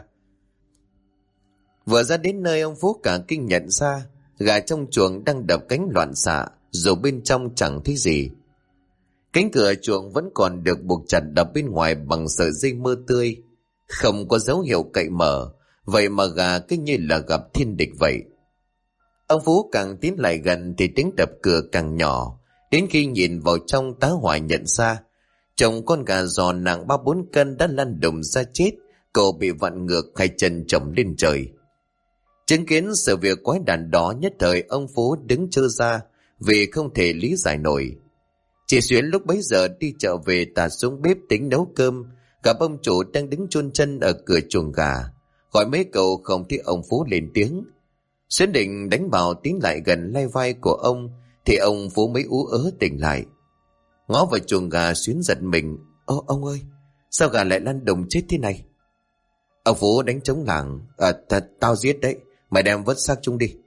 Vừa ra đến nơi, ông Phú cả kinh nhận ra gà trong chuồng đang đập cánh loạn xạ, dù bên trong chẳng thấy gì. Cánh cửa chuồng vẫn còn được buộc chặt đập bên ngoài bằng sợi dây mơ tươi, không có dấu hiệu cậy mở. Vậy mà gà cứ như là gặp thiên địch vậy. Ông Phú càng tiến lại gần thì tiếng đập cửa càng nhỏ, đến khi nhìn vào trong tá hỏa nhận ra chồng con gà giò nặng 3-4 cân đã lăn đùng ra chết, cổ bị vặn ngược, hai chân chồng lên trời. Chứng kiến sự việc quái đản đó, nhất thời ông Phú đứng trơ ra vì không thể lý giải nổi. Chị Xuyến lúc bấy giờ đi chợ về tạt xuống bếp tính nấu cơm, gặp ông chủ đang đứng chôn chân ở cửa chuồng gà, gọi mấy câu không thấy ông Phú lên tiếng. Xuyến định đánh vào tiến lại gần lay vai của ông thì ông Phú mới ú ớ tỉnh lại. Ngó vào chuồng gà, Xuyến giật mình. Ông ơi, sao gà lại lăn đùng chết thế này? Ông Phú đánh trống lảng. Tao giết đấy, mày đem vớt xác chúng đi.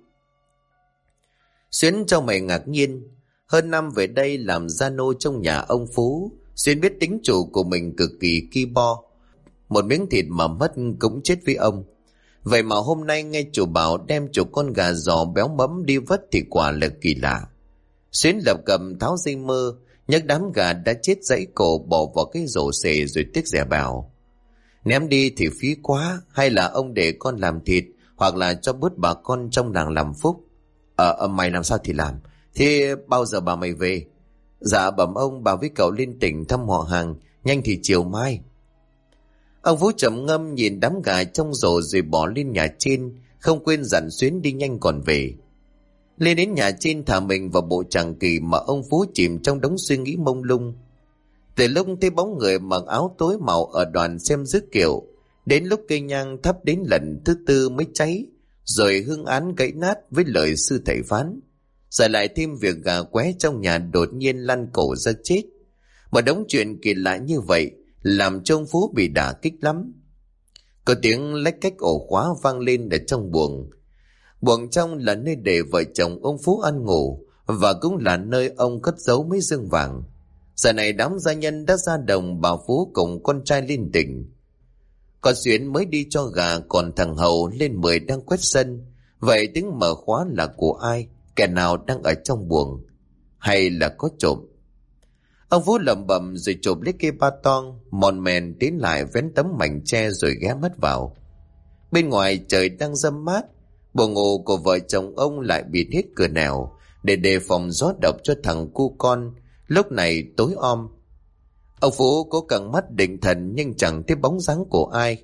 Xuyến cho mày ngạc nhiên. Hơn năm về đây làm gia nô trong nhà ông Phú, Xuyến biết tính chủ của mình cực kỳ ki bo. Một miếng thịt mà mất cũng chết với ông. Vậy mà hôm nay nghe chủ bảo đem chủ con gà giò béo mấm đi vớt thì quả là kỳ lạ. Xuyến lập cầm tháo dây mơ, nhấc đám gà đã chết gãy cổ bỏ vào cái rổ xề rồi tiếc rẻ bảo: ném đi thì phí quá, hay là ông để con làm thịt, hoặc là cho bớt bà con trong làng làm phúc. Mày làm sao thì làm. Thế bao giờ bà mày về? Dạ bẩm ông, bà với cậu lên tỉnh thăm họ hàng, nhanh thì chiều mai. Ông Phú trầm ngâm nhìn đám gà trong rổ rồi bỏ lên nhà trên, không quên dặn Xuyến đi nhanh còn về. Lên đến nhà trên thả mình vào bộ tràng kỳ mà ông Phú chìm trong đống suy nghĩ mông lung. Từ lúc thấy bóng người mặc áo tối màu ở đoàn xem rước kiệu, đến lúc cây nhang thắp đến lần thứ 4 mới cháy, rồi hương án gãy nát với lời sư thầy phán, rồi lại thêm việc gà qué trong nhà đột nhiên lăn cổ ra chết. Một đống chuyện kỳ lạ như vậy làm cho ông Phú bị đả kích lắm. Có tiếng lách cách ổ khóa vang lên ở trong buồng. Buồng trong là nơi để vợ chồng ông Phú ăn ngủ, và cũng là nơi ông cất giấu mấy dương vàng. Giờ này đám gia nhân đã ra đồng, bà Phú cùng con trai lên tỉnh. Con Xuyến mới đi cho gà, còn thằng Hầu lên 10 đang quét sân. Vậy tiếng mở khóa là của ai? Kẻ nào đang ở trong buồng? Hay là có trộm? Ông Phú lẩm bẩm rồi chộp lấy cây ba tong, mòn mèn tiến lại vén tấm mảnh tre rồi ghé mắt vào. Bên ngoài trời đang râm mát, buồng ngủ của vợ chồng ông lại bịt hết cửa nẻo để đề phòng gió độc cho thằng cu con. Lúc này tối om. Ông Phú cố căng mắt định thần nhưng chẳng thấy bóng dáng của ai.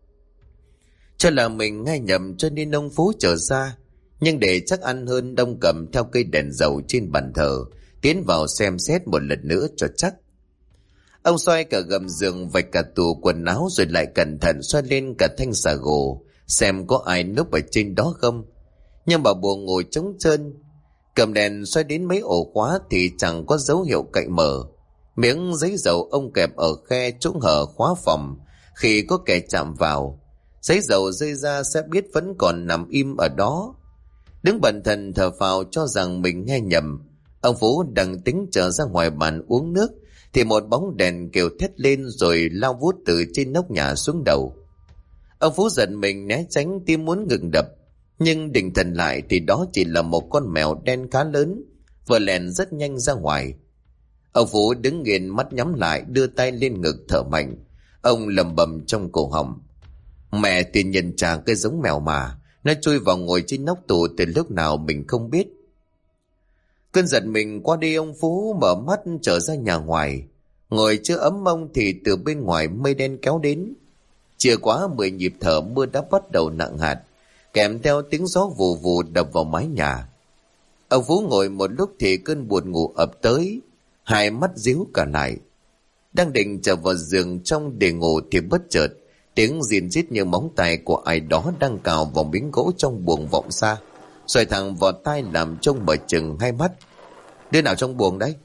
Cho là mình nghe nhầm cho nên ông Phú trở ra, nhưng để chắc ăn hơn, đông cầm theo cây đèn dầu trên bàn thờ tiến vào xem xét một lần nữa cho chắc. Ông xoay cả gầm giường, vạch cả tủ quần áo, rồi lại cẩn thận xoay lên cả thanh xà gồ xem có ai núp ở trên đó không. Nhưng bà buồng ngồi trống trơn. Cầm đèn xoay đến mấy ổ khóa thì chẳng có dấu hiệu cậy mở. Miếng giấy dầu ông kẹp ở khe chỗ hở khóa phòng, khi có kẻ chạm vào, giấy dầu rơi ra sẽ biết vẫn còn nằm im ở đó. Đứng bần thần thở phào cho rằng mình nghe nhầm, ông Phú đang tính trở ra ngoài bàn uống nước thì một bóng đèn kêu thét lên rồi lao vút từ trên nóc nhà xuống đầu. Ông Phú giật mình né tránh, tim muốn ngừng đập, Nhưng định thần lại thì đó chỉ là một con mèo đen khá lớn, vừa lèn rất nhanh ra ngoài. Ông Phú đứng nghiền, mắt nhắm lại, đưa tay lên ngực thở mạnh. Ông lẩm bẩm trong cổ họng: mẹ tiền nhân trả cái giống mèo mà, nó chui vào ngồi trên nóc tủ từ lúc nào mình không biết. Cơn giật mình qua đi, ông Phú mở mắt trở ra nhà ngoài. Ngồi chưa ấm mông thì từ bên ngoài mây đen kéo đến. Chưa quá 10 nhịp thở, mưa đã bắt đầu nặng hạt, kèm theo tiếng gió vù vù đập vào mái nhà. Ông Phú ngồi một lúc thì cơn buồn ngủ ập tới, hai mắt díu cả lại. Đang định trở vào giường trong để ngủ thì bất chợt tiếng rìn rít như móng tay của ai đó đang cào vào miếng gỗ trong buồng vọng xa, xoay thẳng vào tai làm trông mở chừng hai mắt. Đứa nào trong buồng đấy?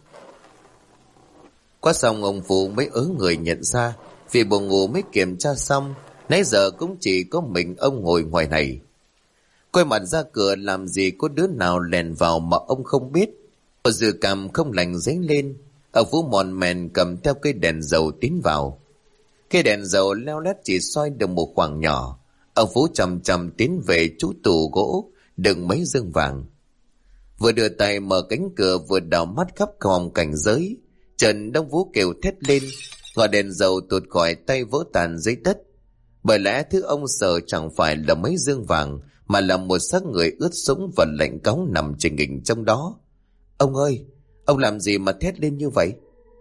Quá xong ông Phú mới ớ người nhận ra, vì buồng ngủ mới kiểm tra xong, nãy giờ cũng chỉ có mình ông ngồi ngoài này. Quay mặt ra cửa làm gì có đứa nào lèn vào mà ông không biết. Một dự cảm không lành dấy lên, ông Phú mòn mèn cầm theo cây đèn dầu tiến vào. Cây đèn dầu leo lét chỉ soi được một khoảng nhỏ. Ông Phú chậm chậm tiến về chú tủ gỗ đựng mấy dương vàng. Vừa đưa tay mở cánh cửa vừa đảo mắt khắp phòng cảnh giới, Trần Đông Vũ kêu thét lên, ngọn đèn dầu tuột khỏi tay vỡ tàn dưới đất. Bởi lẽ thứ ông sợ chẳng phải là mấy dương vàng, mà là một xác người ướt sũng và lạnh cóng nằm trình hình trong đó. Ông ơi, ông làm gì mà thét lên như vậy?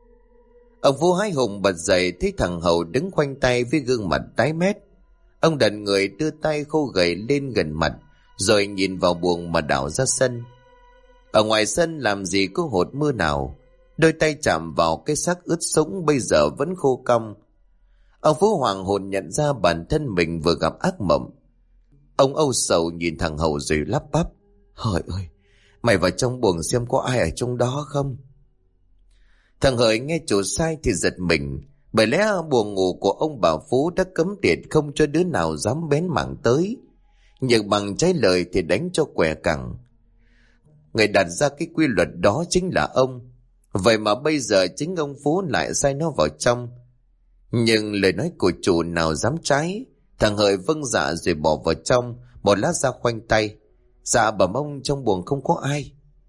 Ông Vũ hái hùng bật dậy, thấy thằng Hậu đứng khoanh tay với gương mặt tái mét. Ông đặt người đưa tay khô gầy lên gần mặt, rồi nhìn vào buồng mà đảo ra sân. Ở ngoài sân làm gì có hột mưa nào, đôi tay chạm vào cái xác ướt sũng bây giờ vẫn khô cong. Ông Phú hoàng hồn nhận ra bản thân mình vừa gặp ác mộng. Ông âu sầu nhìn thằng Hậu rồi lắp bắp: Hỡi ơi, mày vào trong buồng xem có ai ở trong đó không. Thằng Hợi nghe chủ sai thì giật mình, bởi lẽ buồng ngủ của ông bà Phú đã cấm tiệt, không cho đứa nào dám bén mảng tới. Nhưng bằng trái lời thì đánh cho què cẳng. Người đặt ra cái quy luật đó chính là ông. Vậy mà bây giờ chính ông Phú lại sai nó vào trong. Nhưng lời nói của chủ nào dám trái. Thằng Hợi vâng dạ rồi bỏ vào trong, một lát ra khoanh tay: Dạ bẩm ông, trong buồng không có ai.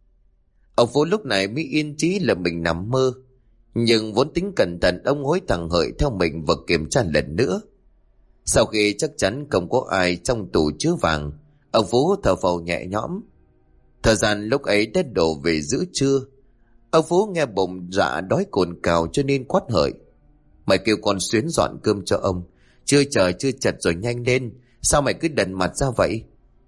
Ông Phú lúc này mới yên trí là mình nằm mơ. Nhưng vốn tính cẩn thận, ông hối thằng Hợi theo mình và kiểm tra lần nữa. Sau khi chắc chắn không có ai trong tủ chứa vàng, ông Phú thở phào nhẹ nhõm. Thời gian lúc ấy đã đổ về giữa trưa. Ông Phú nghe bụng dạ đói cồn cào cho nên quát Hợi: Mày kêu con Xuyến dọn cơm cho ông. Chưa chờ chưa chật rồi, nhanh lên. Sao mày cứ đần mặt ra vậy?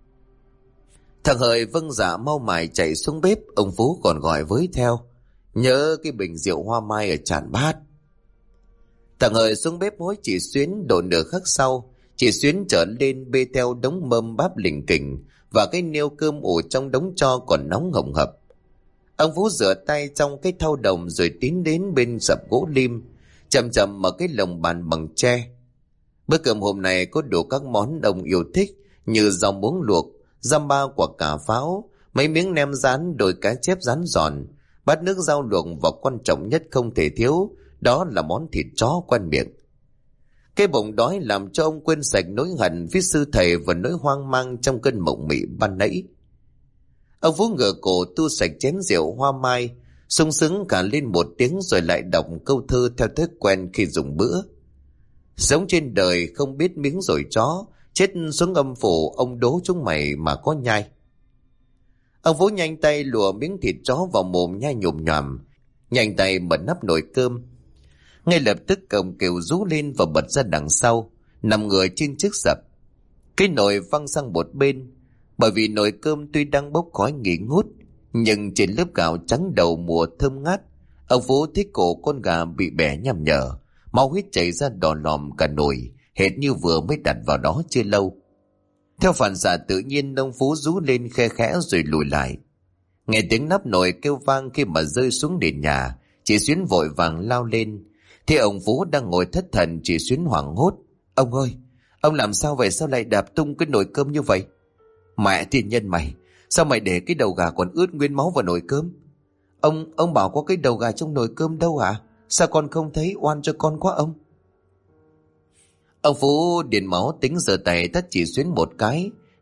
Thằng Hợi vâng dạ mau mải chạy xuống bếp. Ông Phú còn gọi với theo: Nhớ cái bình rượu hoa mai ở tràn bát. Thằng Hợi xuống bếp hối chị Xuyến. Độ nửa khắc sau, chị Xuyến trở lên bê theo đống mâm báp lình kình và cái niêu cơm ủ trong đống tro còn nóng hồng hập. Ông Phú rửa tay trong cái thau đồng rồi tiến đến bên sập gỗ lim, chậm chậm mở cái lồng bàn bằng tre. Bữa cơm hôm nay có đủ các món ông yêu thích như rau muống luộc, dăm ba quả cà pháo, mấy miếng nem rán, đồi cá chép rán giòn, bát nước rau luộc và quan trọng nhất không thể thiếu, đó là món thịt chó quen miệng. Cái bụng đói làm cho ông quên sạch nỗi hận với sư thầy và nỗi hoang mang trong cơn mộng mị ban nãy. Ông Phú ngửa cổ tu sạch chén rượu hoa mai, sung sướng cả lên một tiếng rồi lại đọc câu thơ theo thói quen khi dùng bữa. Sống trên đời không biết miếng rồi chó, chết xuống âm phủ ông đố chúng mày mà có nhai. Ông Phú nhanh tay lùa miếng thịt chó vào mồm nhai nhồm nhòm, nhanh tay mở nắp nồi cơm. Ngay lập tức cổng kêu rú lên và bật ra đằng sau, nằm ngửa trên chiếc sập. Cái nồi văng sang một bên, bởi vì nồi cơm tuy đang bốc khói nghi ngút, nhưng trên lớp gạo trắng đầu mùa thơm ngát. Ông Phú thấy cổ con gà bị bẻ nhằm nhở, máu huyết chảy ra đỏ lòm cả nồi, hệt như vừa mới đặt vào đó chưa lâu. Theo phản xạ tự nhiên, ông Phú rú lên khe khẽ rồi lùi lại. Nghe tiếng nắp nồi kêu vang khi mà rơi xuống nền nhà, chị Xuyến vội vàng lao lên. Thì ông Phú đang ngồi thất thần, chị Xuyến hoảng hốt: Ông ơi, ông làm sao vậy? Sao lại đạp tung cái nồi cơm như vậy? Mẹ thiên nhân mày, sao mày để cái đầu gà còn ướt nguyên máu vào nồi cơm? Ông bảo có cái đầu gà trong nồi cơm đâu hả? Sao con không thấy, oan cho con quá ông. Ông Phú điền máu tính giơ tay tát chị Xuyến một cái,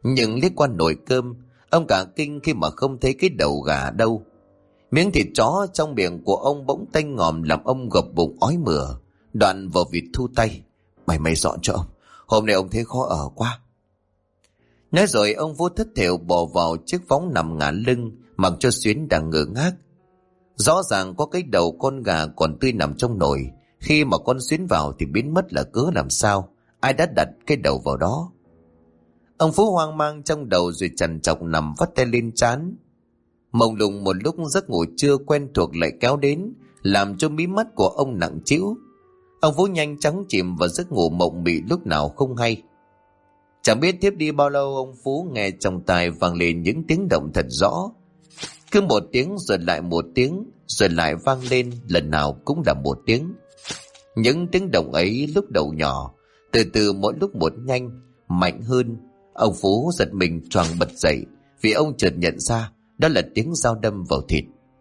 Nhưng liếc qua nồi cơm, ông cả kinh khi mà không thấy cái đầu gà đâu. Miếng thịt chó trong miệng của ông bỗng tanh ngòm làm ông gập bụng ói mửa. Đoạn vờ vịt thu tay. Mày dọn cho ông, hôm nay ông thấy khó ở quá. Nói rồi ông vô thất thểu bò vào chiếc võng nằm ngả lưng, mặc cho Xuyến đang ngơ ngác. Rõ ràng có cái đầu con gà còn tươi nằm trong nồi. Khi mà con Xuyến vào thì biến mất là cớ làm sao? Ai đã đặt cái đầu vào đó? Ông Phú hoang mang trong đầu rồi trằn trọc nằm vắt tay lên trán. Mông lung một lúc giấc ngủ chưa quen thuộc lại kéo đến, làm cho mí mắt của ông nặng trĩu. Ông Phú nhanh chóng chìm vào giấc ngủ mộng mị lúc nào không hay. Chẳng biết tiếp đi bao lâu, ông Phú nghe trong tai vang lên những tiếng động thật rõ. Cứ một tiếng rồi lại một tiếng, rồi lại vang lên, lần nào cũng là một tiếng. Những tiếng động ấy lúc đầu nhỏ, từ từ mỗi lúc một nhanh, mạnh hơn. Ông Phú giật mình choàng bật dậy, vì ông chợt nhận ra đó là tiếng dao đâm vào thịt.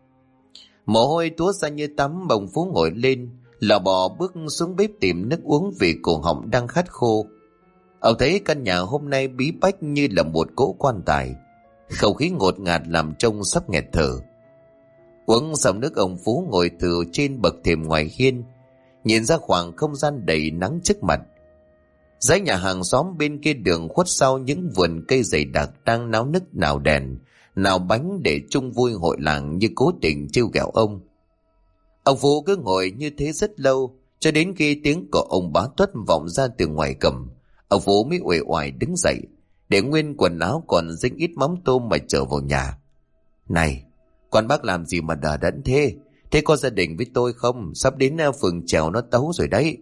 Mồ hôi túa ra như tắm. Ông Phú ngồi lên, lò bò bước xuống bếp tìm nước uống vì cổ họng đang khát khô. Ông thấy căn nhà hôm nay bí bách như là một cỗ quan tài, không khí ngột ngạt làm trông sắp nghẹt thở. Uống xong nước, ông Phú ngồi từ trên bậc thềm ngoài hiên, nhìn ra khoảng không gian đầy nắng trước mặt. Dãy nhà hàng xóm bên kia đường khuất sau những vườn cây dày đặc đang náo nức nào đèn, nào bánh để chung vui hội làng như cố tình trêu ghẹo ông. Ông Phú cứ ngồi như thế rất lâu, cho đến khi tiếng của ông Bá Tuất vọng ra từ ngoài cầm. Ông Phú mới uể oải đứng dậy, để nguyên quần áo còn dính ít mắm tôm mà trở vào nhà. Này, con bác làm gì mà đờ đẫn thế? Thế có gia đình với tôi không? Sắp đến phường Trèo nó tấu rồi đấy.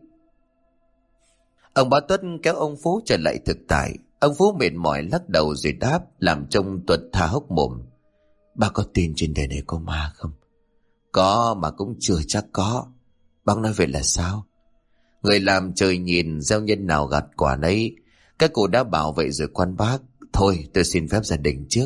Ông Bá Tuất kéo ông Phú trở lại thực tại. Ông Phú mệt mỏi lắc đầu rồi đáp, làm trông Tuật thà hốc mồm. Bác có tin trên đời này có ma không? Có mà cũng chưa chắc có. Bác nói vậy là sao? Người làm trời nhìn, gieo nhân nào gặt quả nấy. Các cụ đã bảo vậy rồi quan bác. Thôi tôi xin phép gia đình trước.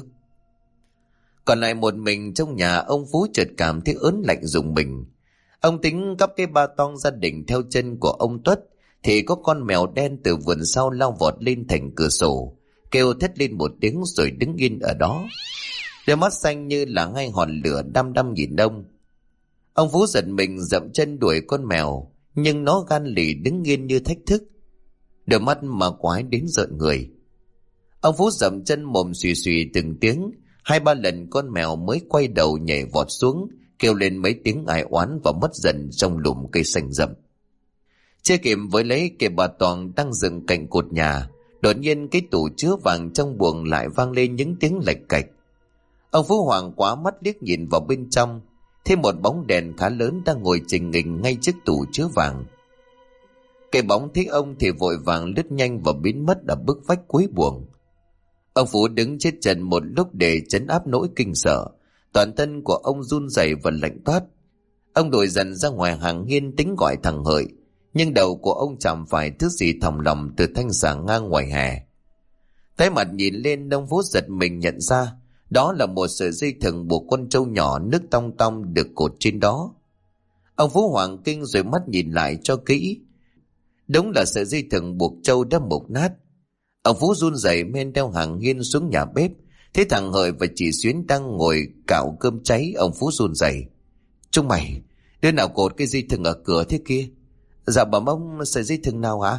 Còn lại một mình trong nhà, ông Phú chợt cảm thấy ớn lạnh rùng mình. Ông tính cắp cái ba tong gia đình theo chân của ông Tuất, thì có con mèo đen từ vườn sau lao vọt lên thành cửa sổ, kêu thét lên một tiếng rồi đứng yên ở đó. Đôi mắt xanh như là hai hòn lửa đăm đăm nhìn ông. Ông Phú giật mình dậm chân đuổi con mèo, nhưng nó gan lì đứng yên như thách thức. Đôi mắt mà quái đến rợn người. Ông Phú dậm chân mồm xùy xùy từng tiếng, 2-3 lần con mèo mới quay đầu nhảy vọt xuống, kêu lên mấy tiếng ai oán và mất dần trong lùm cây xanh rậm. Chưa kịp với lấy kệ bà Toàn đang dựng cạnh cột nhà, đột nhiên cái tủ chứa vàng trong buồng lại vang lên những tiếng lạch cạch. Ông Phú hoảng quá, mắt liếc nhìn vào bên trong, thêm một bóng đèn khá lớn đang ngồi chình nghình ngay trước tủ chứa vàng. Cái bóng thấy ông thì vội vàng lướt nhanh và biến mất ở bức vách cuối buồng. Ông Phú đứng chết chân một lúc để trấn áp nỗi kinh sợ. Toàn thân của ông run rẩy và lạnh toát. Ông đổi dần ra ngoài hàng hiên tính gọi thằng Hợi, nhưng đầu của ông chạm phải thứ gì thòng lọng từ thanh xà ngang ngoài hè. Tay mặt nhìn lên, ông Phú giật mình nhận ra đó là một sợi dây thừng buộc con trâu nhỏ nước tong tong được cột trên đó. Ông Phú hoảng kinh rồi mắt nhìn lại cho kỹ. Đúng là sợi dây thừng buộc trâu đã mục nát. Ông Phú run rẩy men theo hàng hiên xuống nhà bếp, thấy thằng Hợi và chị Xuyến đang ngồi cạo cơm cháy. Ông Phú run rẩy. Chúng mày, đứa nào cột cái dây thừng ở cửa thế kia? Dạ bẩm ông, sợi dây thừng nào hả?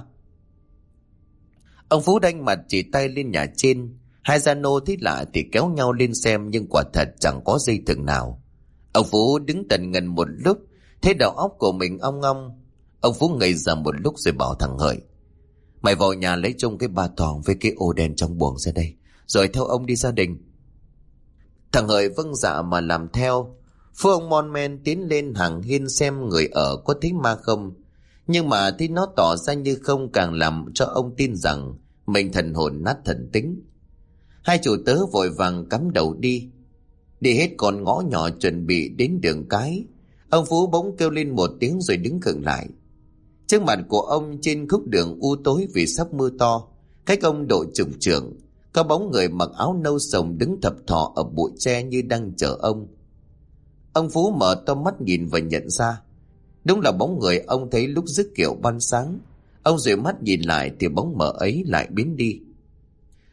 Ông Phú đanh mặt chỉ tay lên nhà trên. Hai gia nô thấy lạ thì kéo nhau lên xem, nhưng quả thật chẳng có dây thừng nào. Ông Phú đứng tần ngần một lúc, thấy đầu óc của mình ong ong. Ông Phú ngây ra một lúc rồi bảo thằng Hợi, mày vào nhà lấy chung cái ba thòng với cái ô đen trong buồng ra đây, rồi theo ông đi gia đình. Thằng Hợi vâng dạ mà làm theo. Phú ông mon men tiến lên hàng hiên xem người ở có thấy ma không, nhưng mà thấy nó tỏ ra như không, càng làm cho ông tin rằng mình thần hồn nát thần tính. Hai chủ tớ vội vàng cắm đầu đi hết con ngõ nhỏ chuẩn bị đến đường cái. Ông Phú bỗng kêu lên một tiếng rồi đứng khựng lại. Trước mặt của ông trên khúc đường u tối vì sắp mưa to, cách ông độ chục trượng, có bóng người mặc áo nâu sồng đứng thập thò ở bụi tre như đang chờ ông. Ông Phú mở to mắt nhìn và nhận ra đúng là bóng người ông thấy lúc rước kiệu ban sáng. Ông dụi mắt nhìn lại thì bóng mờ ấy lại biến đi.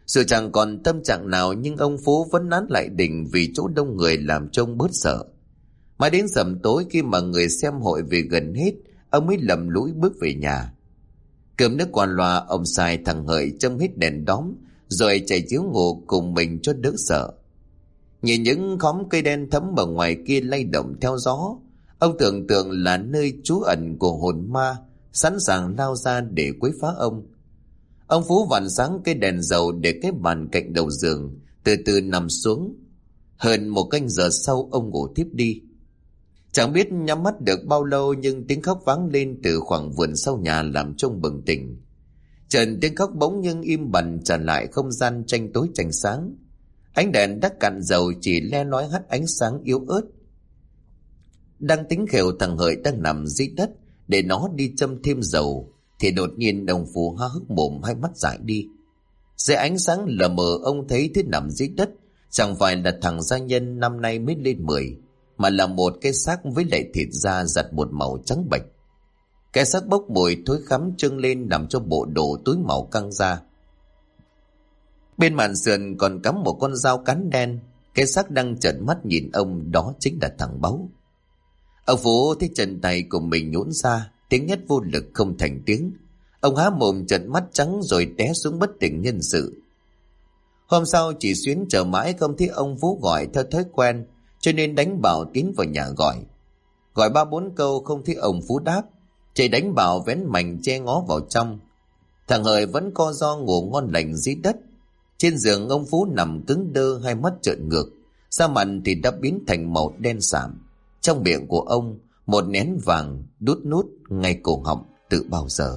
Dù chẳng còn tâm trạng nào nhưng ông Phú vẫn nán lại đình vì chỗ đông người làm trông bớt sợ. Mãi đến sầm tối khi mà người xem hội về gần hết, ông mới lầm lũi bước về nhà. Cơm nước qua loa, ông Sai thằng Hợi châm hết đèn đóm rồi chạy chiếu ngủ cùng mình cho đỡ sợ. Nhìn những khóm cây đen thẫm ở ngoài kia lay động theo gió, ông tưởng tượng là nơi trú ẩn của hồn ma sẵn sàng lao ra để quấy phá ông. Ông Phú vặn sáng cây đèn dầu để cái bàn cạnh đầu giường, từ từ nằm xuống. Hơn một canh giờ sau ông ngủ thiếp đi. Chẳng biết nhắm mắt được bao lâu nhưng tiếng khóc vang lên từ khoảng vườn sau nhà làm trông bừng tỉnh. Trần tiếng khóc bỗng nhưng im bặt trở lại không gian tranh tối tranh sáng. Ánh đèn đắt cạn dầu chỉ le lói hắt ánh sáng yếu ớt. Đang tính khều thằng Hợi đang nằm dưới đất để nó đi châm thêm dầu, thì đột nhiên ông Phú há hốc mồm, hai mắt dại đi. Dưới ánh sáng lờ mờ ông thấy thứ nằm dưới đất chẳng phải là thằng gia nhân năm nay mới lên 10, mà là một cái xác với lại thịt da giặt một màu trắng bệch. Cái xác bốc mùi thối khắm trưng lên nằm cho bộ đồ túi màu căng da. Bên màn sườn còn cắm một con dao cán đen. Cái xác đang trợn mắt nhìn ông, đó chính là thằng Báu. Ông Phú thấy chân tay của mình nhũn ra, tiếng hét vô lực không thành tiếng. Ông há mồm trợn mắt trắng rồi té xuống bất tỉnh nhân sự. Hôm sau chị Xuyến chờ mãi không thấy ông Phú gọi theo thói quen, cho nên đánh bảo tiến vào nhà gọi. Gọi 3-4 câu không thấy ông Phú đáp, chị đánh bảo vén mành che ngó vào trong. Thằng Hợi vẫn co ro ngủ ngon lành dưới đất. Trên giường ông Phú nằm cứng đơ, hai mắt trợn ngược, da mặt thì đã biến thành màu đen sạm. Trong miệng của ông một nén vàng đút nút ngay cổ họng từ bao giờ.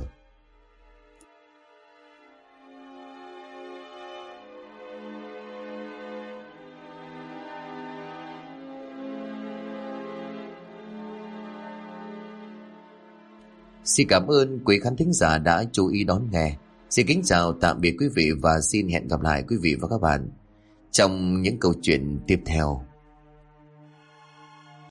Xin cảm ơn quý khán thính giả đã chú ý đón nghe. Xin kính chào tạm biệt quý vị và xin hẹn gặp lại quý vị và các bạn trong những câu chuyện tiếp theo.